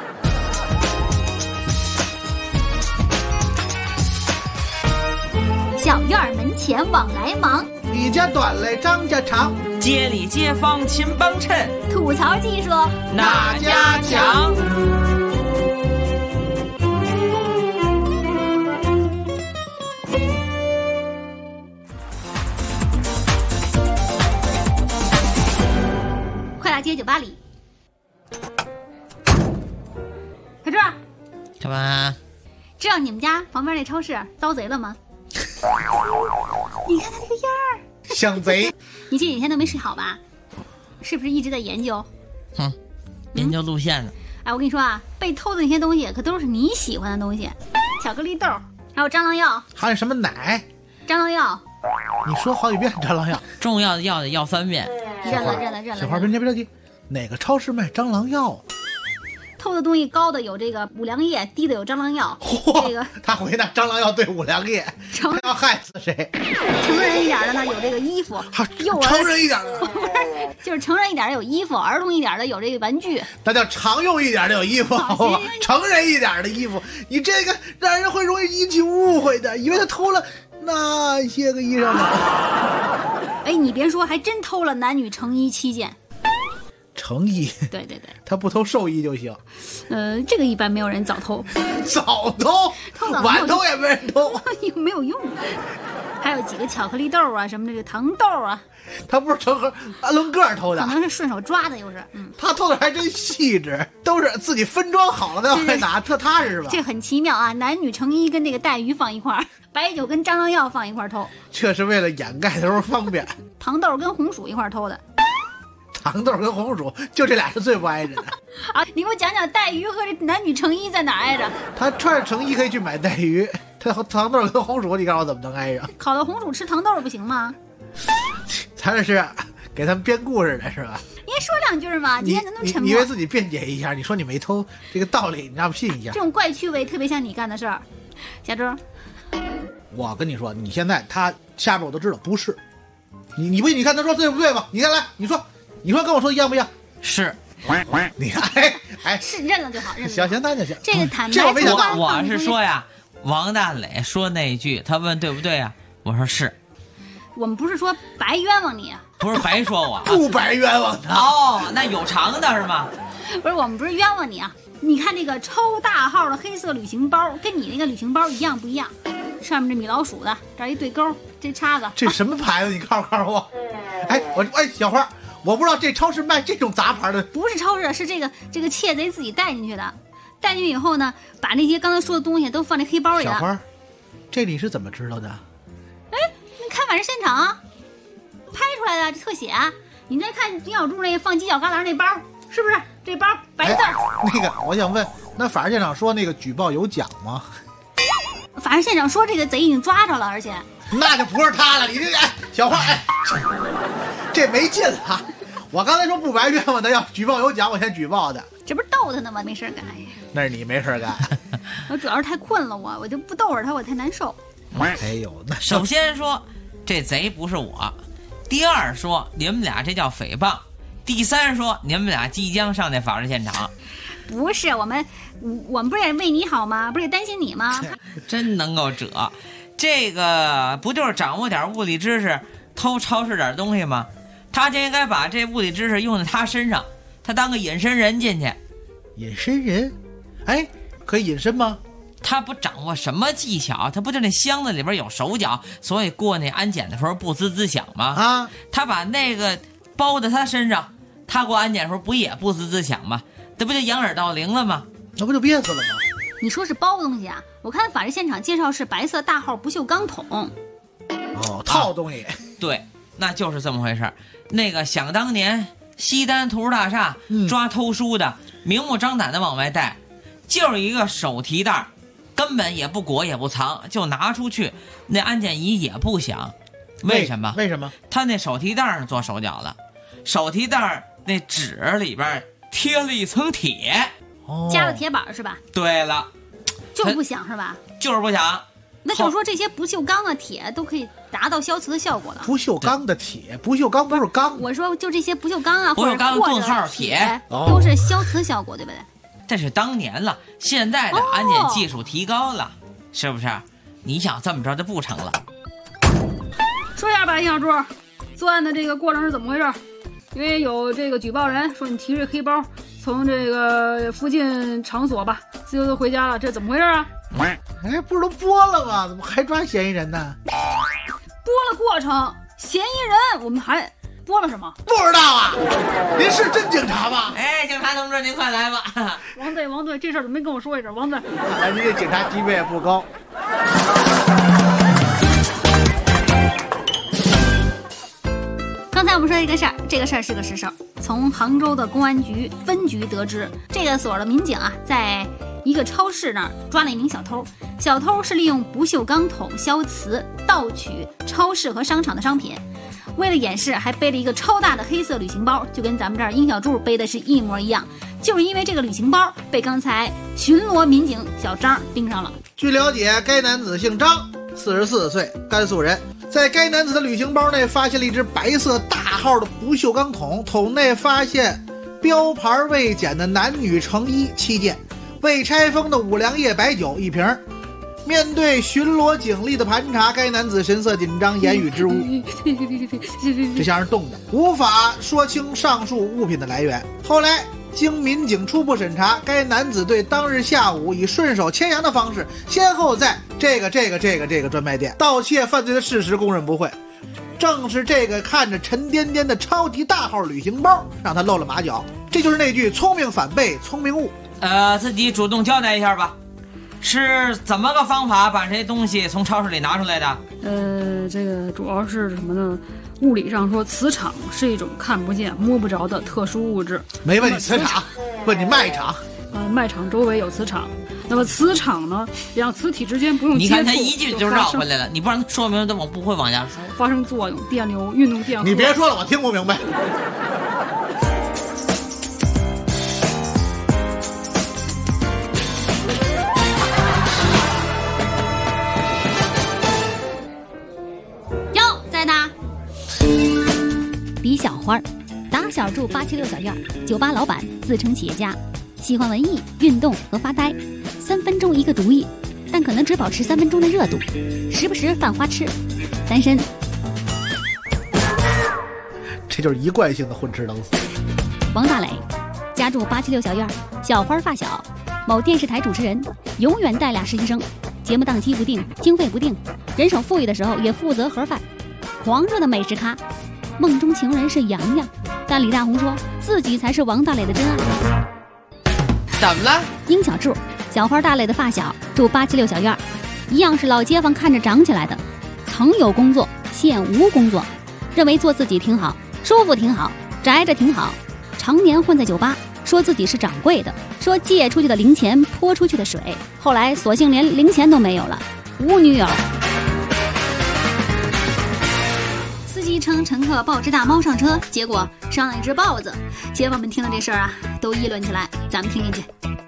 小院门前往来忙， 李家短嘞张家长， 街里街坊亲帮衬， 吐槽技术哪家强？ 快乐街酒吧里，小志， 干嘛？ 知道你们家旁边那超市遭贼了吗？你看他这个样儿， 像贼。 你这几天都没睡好吧？是不是一直在研究？ 研究路线呢。 哎，我跟你说啊，被偷的那些东西可都是你喜欢的东西，巧克力豆，还有蟑螂药， 还有什么奶？ 蟑螂药。 你说好几遍蟑螂药， 重要的药得要3遍。 认了。 小花别着急，哪个超市卖蟑螂药？ 偷的东西高的有这个五粮液，低的有蟑螂药。这个他回拿蟑螂药兑五粮液，他要害死谁？ 成人一点的呢有这个衣服， 成人一点的不是，就是成人一点的有衣服，儿童一点的有这个玩具。 那叫常用一点的有衣服，好不好？成人一点的衣服，你这个让人会容易引起误会的，以为他偷了那些个衣裳呢。 哎，你别说，还真偷了男女成衣7件。 成衣， 对， 他不偷寿衣就行。 这个一般没有人早偷， 早偷，晚偷也没人偷， 没有用。还有几个巧克力豆啊，什么这个糖豆啊， 他不是成盒按轮个偷的， 可能是顺手抓的，又是。 他偷的还真细致，都是自己分装好了再往回拿，特踏实是吧？ 这很奇妙啊！男女成衣跟这个带鱼放一块儿，白酒跟蟑螂药放一块儿偷， 这是为了掩盖的时候方便。 糖豆跟红薯一块儿偷的。 糖豆跟红薯就这俩是最不挨着的啊！你给我讲讲带鱼和这男女成衣在哪挨着？ 他穿着成衣可以去买带鱼，他糖豆跟红薯，你告诉我怎么能挨着？ 烤的红薯吃糖豆不行吗？ 咱这是给他们编故事的是吧？ 你说2句嘛，今天怎么那么沉默？ 你为自己辩解一下，你说你没偷这个道理，你让我信一下。 这种怪趣味特别像你干的事儿，小周。 我跟你说，你现在他下边我都知道不是，你看他说对不对吧？你看来你说跟我说一样不一样？ 是， 你看，哎， 是认了就好，认了。 行，那就行。 这个坦白从宽， 我是说呀，王大磊说那一句，他问对不对呀？我说是。 我们不是说白冤枉你， 不是白说我， 不白冤枉他。 哦，那有偿的是吗？ 不是，我们不是冤枉你啊。你看这个超大号的黑色旅行包，跟你那个旅行包一样不一样？上面这米老鼠的，这儿一对勾，这叉子， 这什么牌子？你告诉我。哎，小花。我不知道这超市卖这种杂牌的， 不是超市，是这个窃贼自己带进去的。带进去以后呢，把那些刚才说的东西都放在黑包里了。 小花，这你是怎么知道的？ 哎，你看反正现场拍出来的这特写，你再看丁小柱那个放犄角旮旯那包，是不是这包白字？ 那个我想问，那法制现场说那个举报有奖吗？ 法制现场说这个贼已经抓着了，而且那就不是他了。你这小花，这没劲了。我刚才说不白冤枉的，要举报有奖，我先举报的。 这不是逗他呢吗？没事干。 那是你没事干。 我主要是太困了，我就不逗着他，我太难受。 哎呦，那首先说这贼不是我，第二说你们俩这叫诽谤，第三说你们俩即将上那法制现场。 不是我们不是也为你好吗？不是也担心你吗？ 真能够褶，这个不就是掌握点物理知识，偷超市点东西吗？他就应该把这物理知识用在他身上，他当个隐身人进去。 隐身人？哎，可以隐身吗？ 他不掌握什么技巧，他不就那箱子里边有手脚，所以过那安检的时候不滋滋响吗？ 啊， 他把那个包在他身上，他过安检的时候不也不滋滋响吗？这不就掩耳盗铃了吗？ 那不就憋死了吗？ 你说是包东西啊？我看法制现场介绍是白色大号不锈钢桶。 哦，套东西。 对，那就是这么回事。那个想当年西单图书大厦抓偷书的，明目张胆的往外带，就是一个手提袋，根本也不裹也不藏，就拿出去，那安检仪也不响。为什么？ 为什么？ 他那手提袋上做手脚了，手提袋那纸里边贴了一层铁， 加了铁板是吧？ 对了， 就是不响是吧？ 就是不响。 那就是说这些不锈钢的铁都可以达到消磁的效果了。 不锈钢的铁，不锈钢不是钢。 我说就这些不锈钢啊， 不锈钢或者顿号铁都是消磁效果，对不对？ 这是当年了，现在的安检技术提高了，是不是？你想这么着就不成了。 说一下吧，小朱，作案的这个过程是怎么回事？因为有这个举报人说你提着黑包从这个附近场所吧自由的回家了，这怎么回事啊？ 哎，不是都播了吗？怎么还抓嫌疑人呢？ 播了过程，嫌疑人我们还播了什么？ 不知道啊。您是真警察吗？ 哎，警察同志您快来吧。 王队，这事儿怎么没跟我说一声？王队， 您这警察级别也不高。 刚才我们说一个事儿，这个事儿是个实事。从杭州的公安局分局得知，这个所的民警啊，在一个超市那儿抓了一名小偷。小偷是利用不锈钢桶消磁盗取超市和商场的商品，为了掩饰，还背了一个超大的黑色旅行包，就跟咱们这儿殷小柱背的是一模一样。就是因为这个旅行包被刚才巡逻民警小张盯上了。 据了解，该男子姓张，44岁，甘肃人。在该男子的旅行包内发现了一只白色大号的不锈钢桶，桶内发现标牌未检的男女成衣7件，未拆封的五粮液白酒1瓶。面对巡逻警力的盘查，该男子神色紧张，言语支吾。这像是冻的，无法说清上述物品的来源。后来经民警初步审查，该男子对当日下午以顺手牵羊的方式，先后在这个专卖店盗窃犯罪的事实供认不讳。正是这个看着沉甸甸的超级大号旅行包，让他露了马脚。这就是那句聪明反被聪明误。 自己主动交代一下吧，是怎么个方法把这些东西从超市里拿出来的？ 这个主要是什么呢？物理上说，磁场是一种看不见摸不着的特殊物质。 没问你磁场，问你卖场。 卖场周围有磁场。那么磁场呢，两磁体之间不用接触， 你看他一句就绕回来了，你不让他说明，他不会往下说。 发生作用，电流运动电荷。 你别说了，我听不明白。 在哪？李小花，打小住876小院，酒吧老板，自称企业家，喜欢文艺、运动和发呆，3分钟一个主意，但可能只保持3分钟的热度，时不时犯花痴，单身。 这就是一贯性的混吃等死。 王大磊，家住876小院，小花发小，某电视台主持人，永远带俩实习生，节目档期不定，经费不定，人手富裕的时候也负责盒饭。狂热的美食咖，梦中情人是杨洋，但李大红说自己才是王大磊的真爱。 怎么了？ 殷小柱，小花大磊的发小，住876小院，一样是老街坊看着长起来的，曾有工作，现无工作，认为做自己挺好，舒服挺好，宅着挺好，常年混在酒吧，说自己是掌柜的，说借出去的零钱泼出去的水，后来索性连零钱都没有了，无女友。称乘客抱只大猫上车，结果伤了一只豹子。街坊们听了这事儿啊，都议论起来。咱们听进去。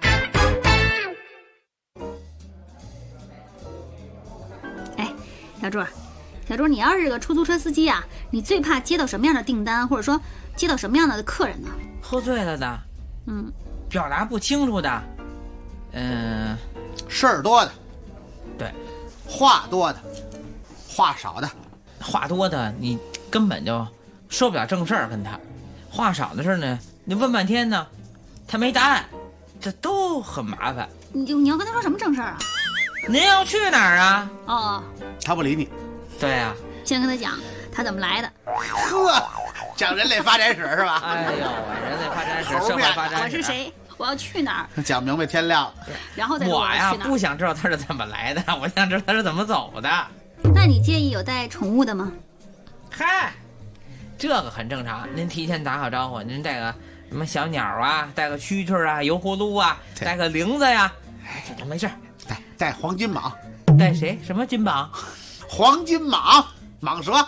哎，小朱，你要是个出租车司机啊，你最怕接到什么样的订单，或者说接到什么样的客人呢？ 喝醉了的，表达不清楚的， 事儿多的， 对， 话多的，话少的， 话多的你根本就说不了正事儿，跟他话少的事呢，你问半天呢，他没答案，这都很麻烦。 你要跟他说什么正事儿啊？ 您要去哪儿啊？ 哦， 他不理你。 对呀， 先跟他讲他怎么来的。 呵，讲人类发展史是吧？ 哎呦，人类发展史，社会发展史。 我是谁？ 我要去哪儿？ 讲明白天亮了。 然后再说我呀去哪儿。 不想知道他是怎么来的，我想知道他是怎么走的。 那你介意有带宠物的吗？ 嗨，这个很正常。您提前打好招呼，您带个什么小鸟啊，带个蛐蛐啊，油葫芦啊，带个铃子呀，这都没事。 带黄金蟒， 带谁？什么金蟒？ 黄金蟒，蟒蛇，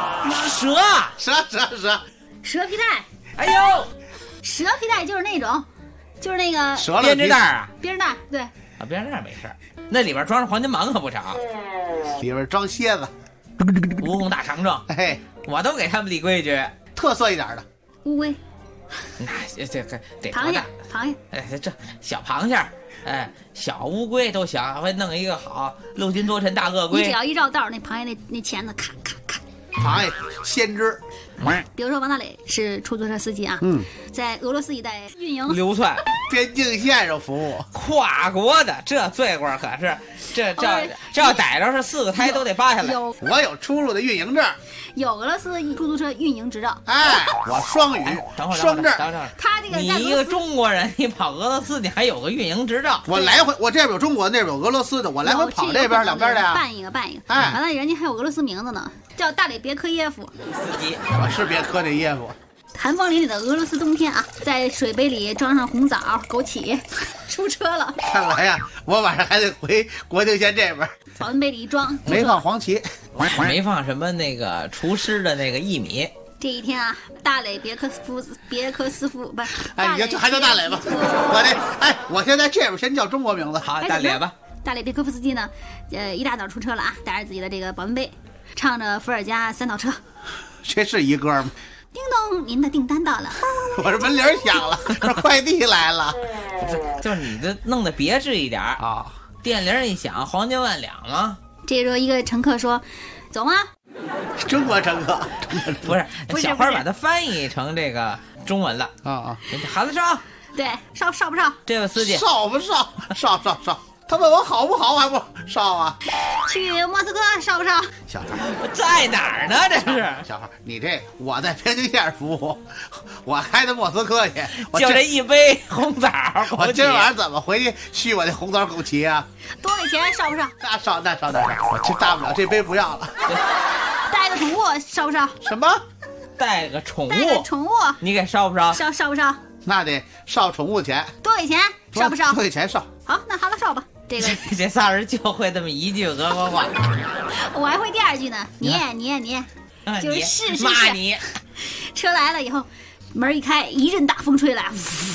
蛇皮带。 哎呦， 蛇皮带就是那种，就是那个编织袋啊， 编织袋，对啊，编织袋没事，那里边装着黄金蟒可不少， 里边装蝎子， 蜈蚣大长征， 嘿， 我都给他们立规矩， 特色一点的乌龟， 那这个得螃蟹， 哎，这小螃蟹，哎，小乌龟都行，会弄一个好6斤多沉大鳄龟， 你只要一绕道，那螃蟹那钳子咔咔咔， 螃蟹先知。 比如说王大磊是出租车司机啊，在俄罗斯一带运营流窜边境线上服务， 跨国的这罪过可是这要逮着是4个胎都得扒下来。 我有出入的运营证， 有俄罗斯出租车运营执照。 哎，我双语双证。 他这个你一个中国人，你跑俄罗斯你还有个运营执照？ 我来回，我这边有中国，那边有俄罗斯的，我来回跑这边两边的呀。 办一个。 哎， 完了人家还有俄罗斯名字呢，叫大里别科耶夫司机。 我是别科那耶夫。 寒风凛凛的俄罗斯冬天啊，在水杯里装上红枣、枸杞，出车了。 看来呀，我晚上还得回国境线这边。 保温杯里一装， 没放黄芪， 没放什么那个厨师的那个薏米。 这一天啊，大磊别克斯夫不是， 哎，你就还叫大磊吧。我现在这边先叫中国名字， 好，大磊吧。 大磊别克夫斯基呢，一大早出车了啊，带着自己的这个保温杯，唱着伏尔加三岛车。 这是一歌吗？ 叮咚，您的订单到了。 我这门铃响了，这快递来了。 不是，就是你这弄得别致一点啊。电铃一响，黄金万两吗？ 这时候一个乘客说：“走吗？” 中国乘客不是小花把它翻译成这个中文了啊！ 孩子少， 对，少不少？ 这位司机少不少？少。他问我好不好，还不少啊？ 去莫斯科少不少？ 小孩在哪儿呢？这是小孩，你这我在边境线服务，我开的莫斯科去， 就这一杯红枣。 我今晚上怎么回去续我那红枣枸杞啊？ 多给钱少不少？ 那少，我这大不了这杯不要了。 带个宠物少不少？ 什么？ 带个宠物？你给少不少？ 少不少？ 那得少宠物钱。 多给钱少不少？ 多给钱少。 好，那好了少吧。 这仨人就会这么一句俄国话， 我还会第二句呢。你，就是是骂你。 车来了以后，门一开，一阵大风吹来，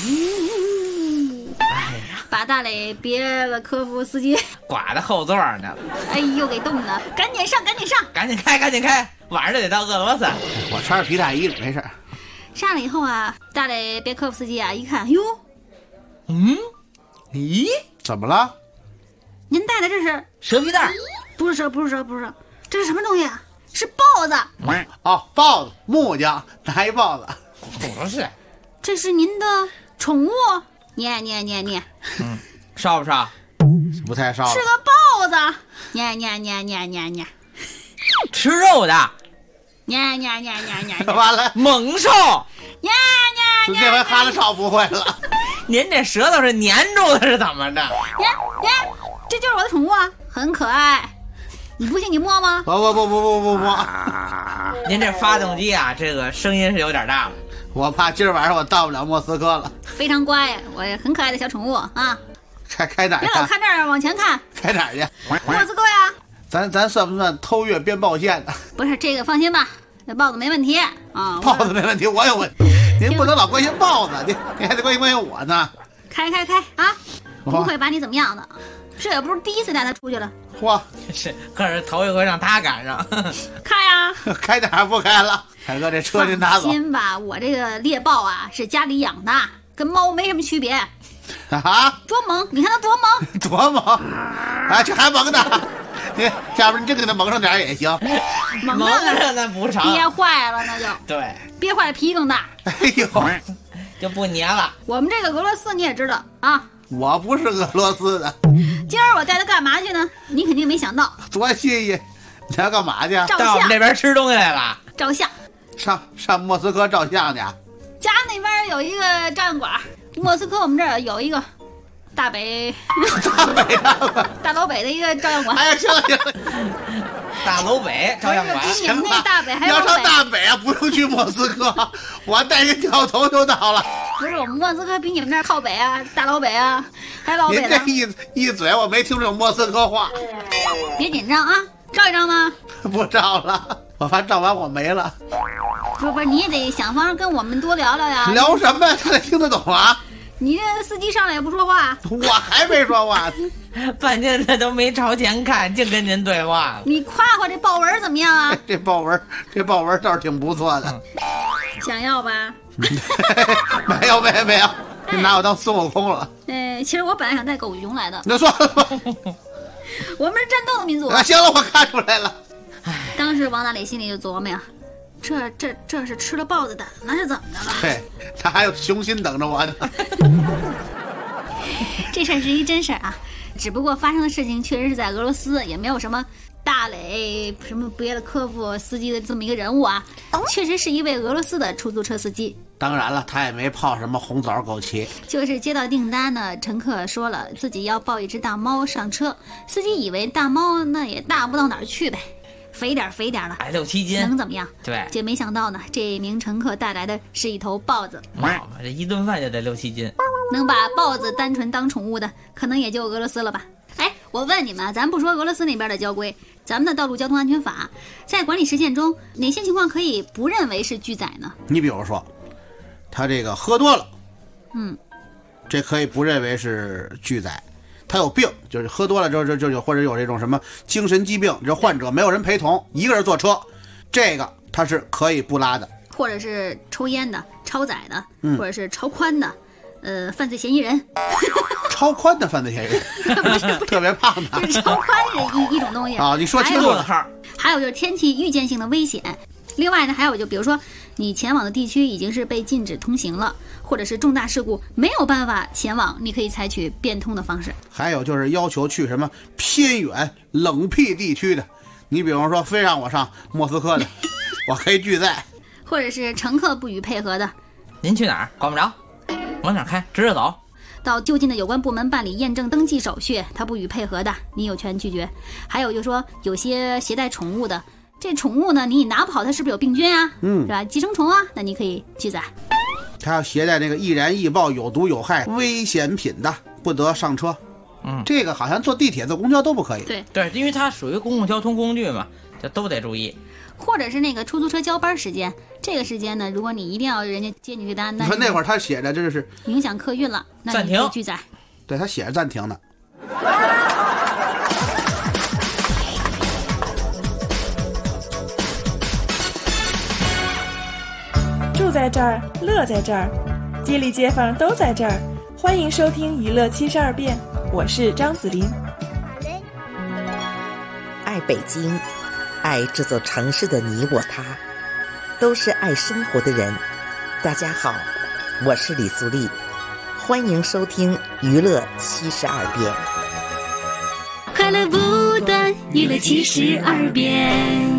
把大磊别了科夫斯基挂在后座呢。 哎呦，给冻的，赶紧上， 赶紧开，晚上就得到俄罗斯。 我穿着皮大衣了，没事。 上了以后啊，大磊别科夫斯基啊，一看，哟， 咦，怎么了？ 您带的这是蛇皮袋？ 不是蛇，这是什么东西啊？是豹子。 哦，豹子，木匠拿一豹子。 不是， 这是您的宠物？念。 少不少？ 不太少。 是个豹子。念。 吃肉的。 念。 完了， 猛兽。 念。 这回哈了少不会了。 您这舌头是粘住的，是怎么着？ 这就是我的宠物啊，很可爱。你不信你摸吗？ 不摸。 您这发动机啊，这个声音是有点大了。 我怕今儿晚上我到不了莫斯科了。 非常乖，我很可爱的小宠物啊。 开哪儿？ 别老看这儿，往前看。 开哪儿去？ 莫斯科呀。 咱算不算偷越边报线的？ 不是这个，放心吧，这豹子没问题啊。 豹子没问题，我有问题。您不能老关心豹子，你还得关心我呢。 开啊！不会把你怎么样的。这也不是第一次带他出去了。 嚯， 是可是头一回让他赶上。 开呀！ 开哪儿不开了？凯哥，这车您拿走。 放心吧，我这个猎豹啊是家里养的，跟猫没什么区别。 啊？ 多萌！你看它多萌！ 多萌！啊，这还萌呢！你下边你这个给它蒙上点也行。 蒙上那不成。 憋坏了那就。 对。 憋坏了皮更大。 哎呦， 就不粘了。 我们这个俄罗斯你也知道啊。 我不是俄罗斯的。 今儿我带他干嘛去呢？你肯定没想到。 多新鲜！你要干嘛去？ 照相。 到我们这边吃东西来了。 照相。 上莫斯科照相去。 家那边有一个照相馆， 莫斯科我们这儿有一个大北大老北的一个照相馆。 哎呀，行了行了， 大楼北照相馆。 比你们那大北还要上大北啊，不用去莫斯科，我带个掉头就到了。 不是，我们莫斯科比你们那儿靠北啊，大老北啊，还老北呢。 你这一嘴，我没听懂莫斯科话。 别紧张啊，照一张吗？ 不照了，我怕照完我没了。 不是，你也得想方跟我们多聊聊呀。 聊什么呀？他得听得懂啊。 你这司机上来也不说话， 我还没说话， 半天他都没朝前看，净跟您对话了。 你夸夸这豹纹怎么样啊？ 这豹纹倒是挺不错的。 想要吧？ 没有，你拿我当孙悟空了。 其实我本来想带狗熊来的。 那算了吧。 我们是战斗的民族。 行了，我看出来了。 当时王大磊心里就琢磨呀，这是吃了豹子胆那是怎么的了？ 对，他还有雄心等着我呢。 这事儿是一真事儿啊，只不过发生的事情确实是在俄罗斯，也没有什么大磊什么别的科夫司机的这么一个人物啊，确实是一位俄罗斯的出租车司机。 当然了，他也没泡什么红枣枸杞， 就是接到订单呢，乘客说了自己要抱一只大猫上车，司机以为大猫那也大不到哪儿去呗，肥点了 ，6、7斤能怎么样？ 对， 结没想到呢，这名乘客带来的是一头豹子。 这一顿饭就得6、7斤， 能把豹子单纯当宠物的，可能也就俄罗斯了吧？哎，我问你们，咱不说俄罗斯那边的交规，咱们的道路交通安全法，在管理实践中，哪些情况可以不认为是拒载呢？ 你比如说，他这个喝多了，这可以不认为是拒载。他有病，就是喝多了之后就或者有这种什么精神疾病，这患者没有人陪同，一个人坐车，这个他是可以不拉的。 或者是抽烟的、超载的，或者是超宽的，犯罪嫌疑人。 超宽的犯罪嫌疑人， 不是特别胖的。 就是超宽是一种东西啊，你说清楚了。 还有就是天气预见性的危险。另外呢，还有就比如说你前往的地区已经是被禁止通行了，或者是重大事故没有办法前往，你可以采取变通的方式。 还有就是要求去什么偏远冷僻地区的，你比方说非让我上莫斯科的，我可以拒载。 或者是乘客不予配合的， 您去哪儿？管不着，往哪儿开，直着走。 到就近的有关部门办理验证登记手续，他不予配合的，你有权拒绝。还有就是说，有些携带宠物的，这宠物呢，你拿不好它是不是有病菌啊？是吧？寄生虫啊，那你可以拒载。 他要携带那个易燃易爆、有毒有害危险品的，不得上车。这个好像坐地铁、坐公交都不可以。 对，因为它属于公共交通工具嘛，这都得注意。 或者是那个出租车交班时间，这个时间呢，如果你一定要人家接你的单， 你说那会儿他写着这是影响客运了，那你可以拒载。 对，他写着暂停的。 住在这儿，乐在这儿，街里街坊都在这儿。欢迎收听娱乐72变，我是张子琳。 爱北京，爱这座城市的你我他，都是爱生活的人。大家好，我是李素丽，欢迎收听娱乐72变。 快乐不断，娱乐72变。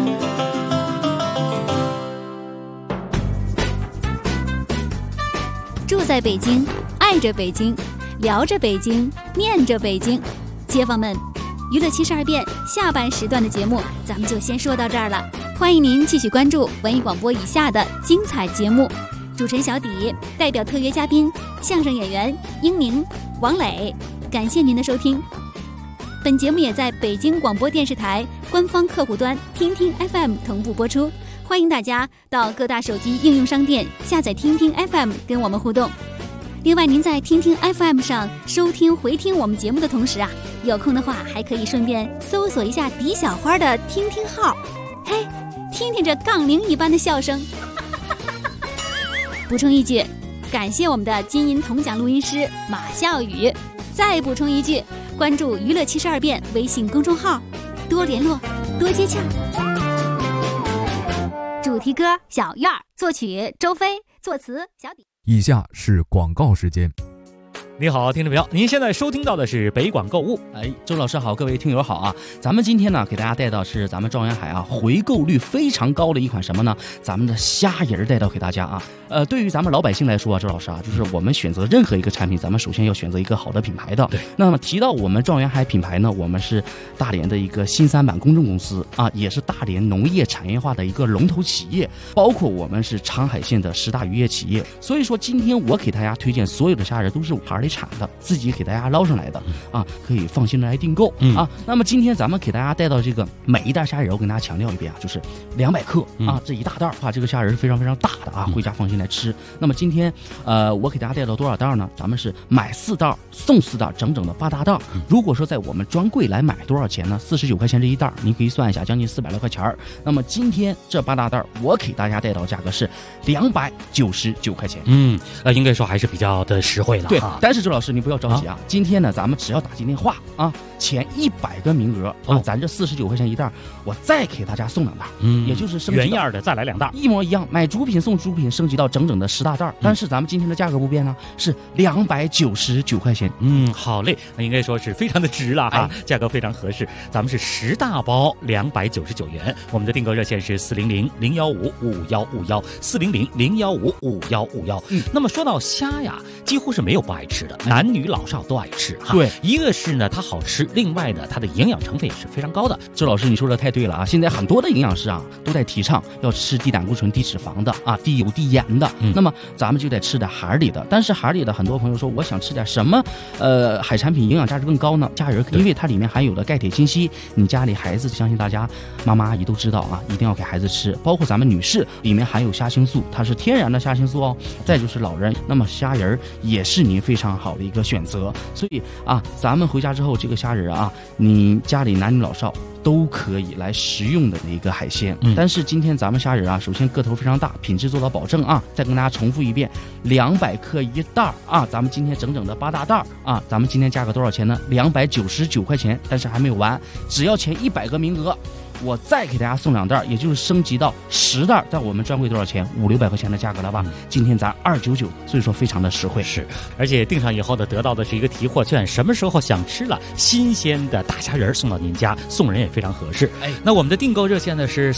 住在北京，爱着北京，聊着北京，念着北京。街坊们，娱乐72变下半时段的节目咱们就先说到这儿了，欢迎您继续关注文艺广播以下的精彩节目。主持人小底代表特约嘉宾相声演员英宁、王磊，感谢您的收听。本节目也在北京广播电视台官方客户端听听 FM 同步播出，欢迎大家到各大手机应用商店下载听听 FM 跟我们互动。另外您在听听 FM 上收听回听我们节目的同时啊，有空的话还可以顺便搜索一下狄小花的听听号，嘿，听听这杠铃一般的笑声。补充一句，感谢我们的金银铜奖录音师马笑宇。再补充一句，关注娱乐72变微信公众号，多联络，多接洽。主题歌小院儿，作曲周飞，作词小底。 以下是广告时间。 你好，听众朋友，您现在收听到的是北广购物。 周老师好，各位听友好啊！咱们今天呢，给大家带到是咱们状元海啊回购率非常高的一款什么呢？咱们的虾仁带到给大家啊。对于咱们老百姓来说啊，周老师啊，就是我们选择任何一个产品，咱们首先要选择一个好的品牌的。对。那么提到我们状元海品牌呢，我们是大连的一个新三板公证公司啊，也是大连农业产业化的一个龙头企业，包括我们是长海县的10大渔业企业。所以说，今天我给大家推荐所有的虾仁都是海里产的，自己给大家捞上来的啊，可以放心的来订购啊。那么今天咱们给大家带到这个每一袋虾仁，我跟大家强调一遍啊，就是200克啊，这一大袋啊，这个虾仁是非常非常大的啊，回家放心来吃。那么今天我给大家带到多少袋呢？咱们是买4袋送4袋，整整的8大袋。如果说在我们专柜来买多少钱呢？49块钱这一袋，您可以算一下，将近400来块钱。那么今天这8大袋，我给大家带到价格是299块钱。 应该说还是比较的实惠了。 对，但是周老师你不要着急啊，今天呢咱们只要打进电话啊，前100个名额啊，咱这49块钱一袋，我再给大家送2袋，也就是升级原样的再来2袋， 一模一样，买主品送主品，升级到整整的10大袋。但是咱们今天的价格不变呢，是299块钱。 好嘞，那应该说是非常的值了哈，价格非常合适。咱们是10大包299元，我们的订购热线是400-015-5151，400-015-5151。那么说到虾呀，几乎是没有不爱吃的，男女老少都爱吃哈。 对， 一个是呢它好吃，另外呢它的营养成分也是非常高的。 周老师你说的太对了啊，现在很多的营养师啊都在提倡要吃低胆固醇低脂肪的啊，低油低盐的。那么咱们就得吃点海里的，但是海里的很多朋友说我想吃点什么海产品营养价值更高呢？虾仁，因为它里面含有的钙铁锌硒，你家里孩子相信大家妈妈阿姨都知道啊，一定要给孩子吃。包括咱们女士里面含有虾青素，它是天然的虾青素哦。再就是老人，那么虾仁也是您非常好的一个选择。所以啊，咱们回家之后这个虾仁啊，你家里男女老少都可以来食用的一个海鲜。但是今天咱们虾仁啊，首先个头非常大，品质做到保证啊。再跟大家重复一遍，200克一袋啊，咱们今天整整的8大袋啊，咱们今天价格多少钱呢？299块钱。但是还没有完，只要前100个名额，我再给大家送2袋，也就是升级到10袋，在我们专柜多少钱？500-600块钱的价格了吧？今天咱299，所以说非常的实惠。 是，而且订上以后呢，得到的是一个提货券，什么时候想吃了新鲜的大虾仁送到您家，送人也非常合适。那我们的订购热线呢是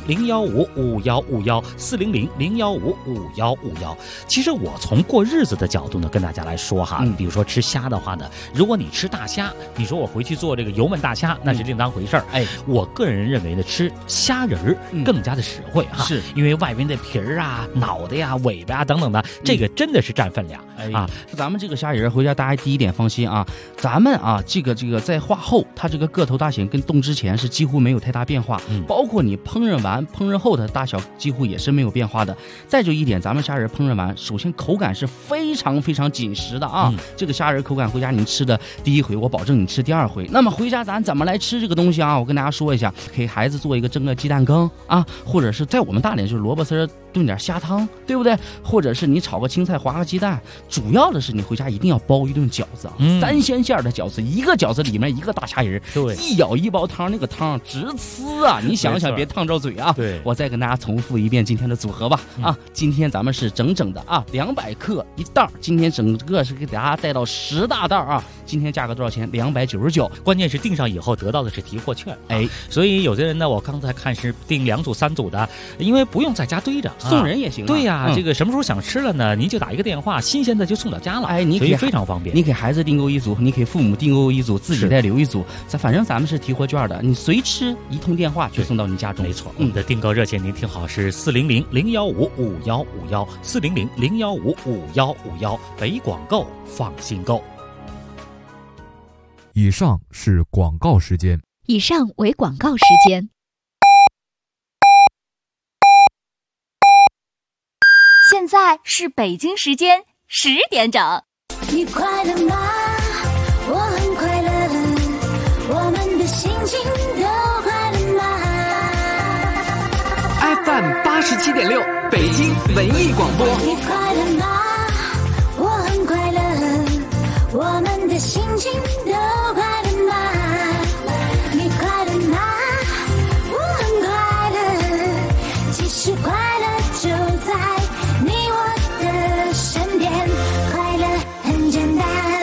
400-015-5151，400-015-5151。其实我从过日子的角度呢，跟大家来说哈，比如说吃虾的话呢，如果你吃大虾，你说我回去做这个油焖大虾，那是另当回事儿。我个人认为呢，吃虾仁更加的实惠哈，是因为外面的皮儿啊、脑袋呀、尾巴啊等等的，这个真的是占分量啊。 咱们这个虾仁回家大家第一点放心啊，咱们啊这个在化后，它这个个头大小跟冻之前是几乎没有太大变化，包括你烹饪完、烹饪后的大小几乎也是没有变化的。再就一点，咱们虾仁烹饪完，首先口感是非常非常紧实的啊。这个虾仁口感回家你吃的第1回，我保证你吃第2回。那么回家咱怎么来吃这个东西啊？我跟大家说一下，给孩子做一个蒸个鸡蛋羹啊，或者是在我们大连就是萝卜丝炖点虾汤，对不对？或者是你炒个青菜划个鸡蛋，主要的是你回家一定要包一顿饺子，3鲜馅的饺子，一个饺子里面一个大虾仁，对，一舀一包汤，那个汤直呲啊！你想想别烫着嘴啊！对，我再跟大家重复一遍今天的组合吧啊！今天咱们是整整的啊200克一袋，今天整个是给大家带到10大袋啊！今天价格多少钱？299。 关键是订上以后得到的是提货券，所以有的人呢，我刚才看是订2组3组的，因为不用在家堆着， 送人也行。 对呀，这个什么时候想吃了呢？您就打一个电话，新鲜的就送到家了。 你所以非常方便。 你给孩子订购1组，你给父母订购1组，自己再留1组，反正咱们是提货券的，你随吃一通电话就送到你家中。 没错，我们的订购热线您听好是400-015-5151，400-015-5151，北广购放心购。 以上是广告时间。 以上为广告时间。 现在是北京时间10点整。 你快乐吗？我很快乐，我们的心情都快乐吗 ？FM 87.6，北京文艺广播。 你快乐吗？我很快乐，我们的心情都快乐吗？你快乐吗？我很快乐，其实快乐就在你我的身边，快乐很简单。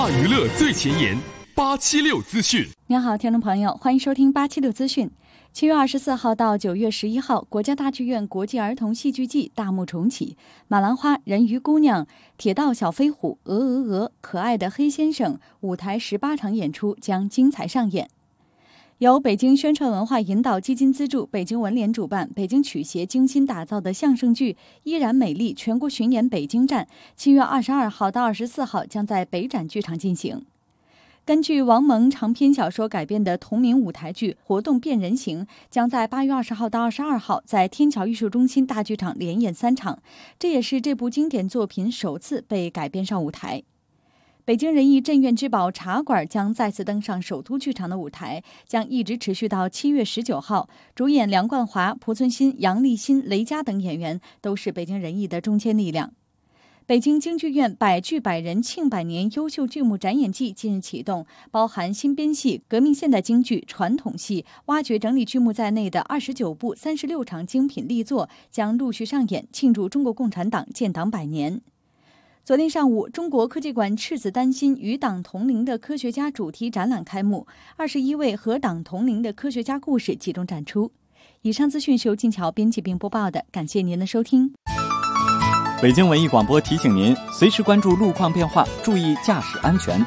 化娱乐最前沿，876资讯。 您好，听众朋友，欢迎收听876资讯。7月24号到9月11号，国家大剧院国际儿童戏剧季大幕重启，马兰花、人鱼姑娘、铁道小飞虎、鹅、可爱的黑先生舞台18场演出将精彩上演。由北京宣传文化引导基金资助，北京文联主办，北京曲协精心打造的相声剧《依然美丽》全国巡演北京站，7月22号到24号将在北展剧场进行。根据王蒙长篇小说改编的同名舞台剧《活动变人形》将在8月20号到22号在天桥艺术中心大剧场连演3场，这也是这部经典作品首次被改编上舞台。北京人艺镇院之宝茶馆将再次登上首都剧场的舞台，将一直持续到7月19号。主演梁冠华、濮存昕、杨立新、雷佳等演员都是北京人艺的中坚力量。北京京剧院百剧百人庆百年优秀剧目展演季近日启动，包含新编戏、革命现代京剧、传统戏、挖掘整理剧目在内的29部36场精品力作将陆续上演，庆祝中国共产党建党100年。昨天上午，中国科技馆赤子丹心与党同龄的科学家主题展览开幕，21位和党同龄的科学家故事集中展出。以上资讯是由静桥编辑并播报的，感谢您的收听。 北京文艺广播提醒您，随时关注路况变化，注意驾驶安全。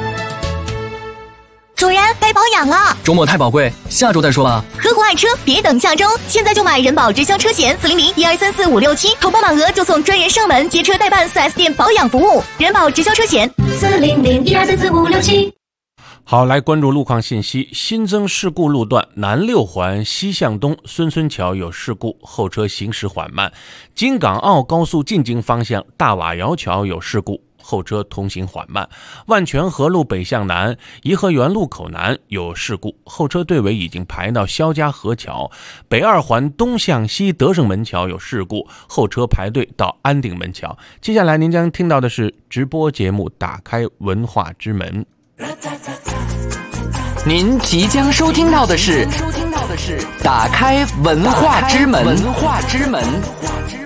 主人，该保养了。 周末太宝贵，下周再说吧。 呵护爱车，别等下周，现在就买人保直销车险400-1234-567，投保满额就送专人上门接车代办 4S 店保养服务。人保直销车险400-1234-567。 好，来关注路况信息。新增事故路段南6环西向东孙村桥有事故，后车行驶缓慢。京港澳高速进京方向大瓦窑桥有事故，后车通行缓慢。万泉河路北向南颐和园路口南有事故，后车队尾已经排到肖家河桥。北2环东向西德胜门桥有事故，后车排队到安定门桥。接下来您将听到的是直播节目打开文化之门。 您即将收听到的是打开文化之门。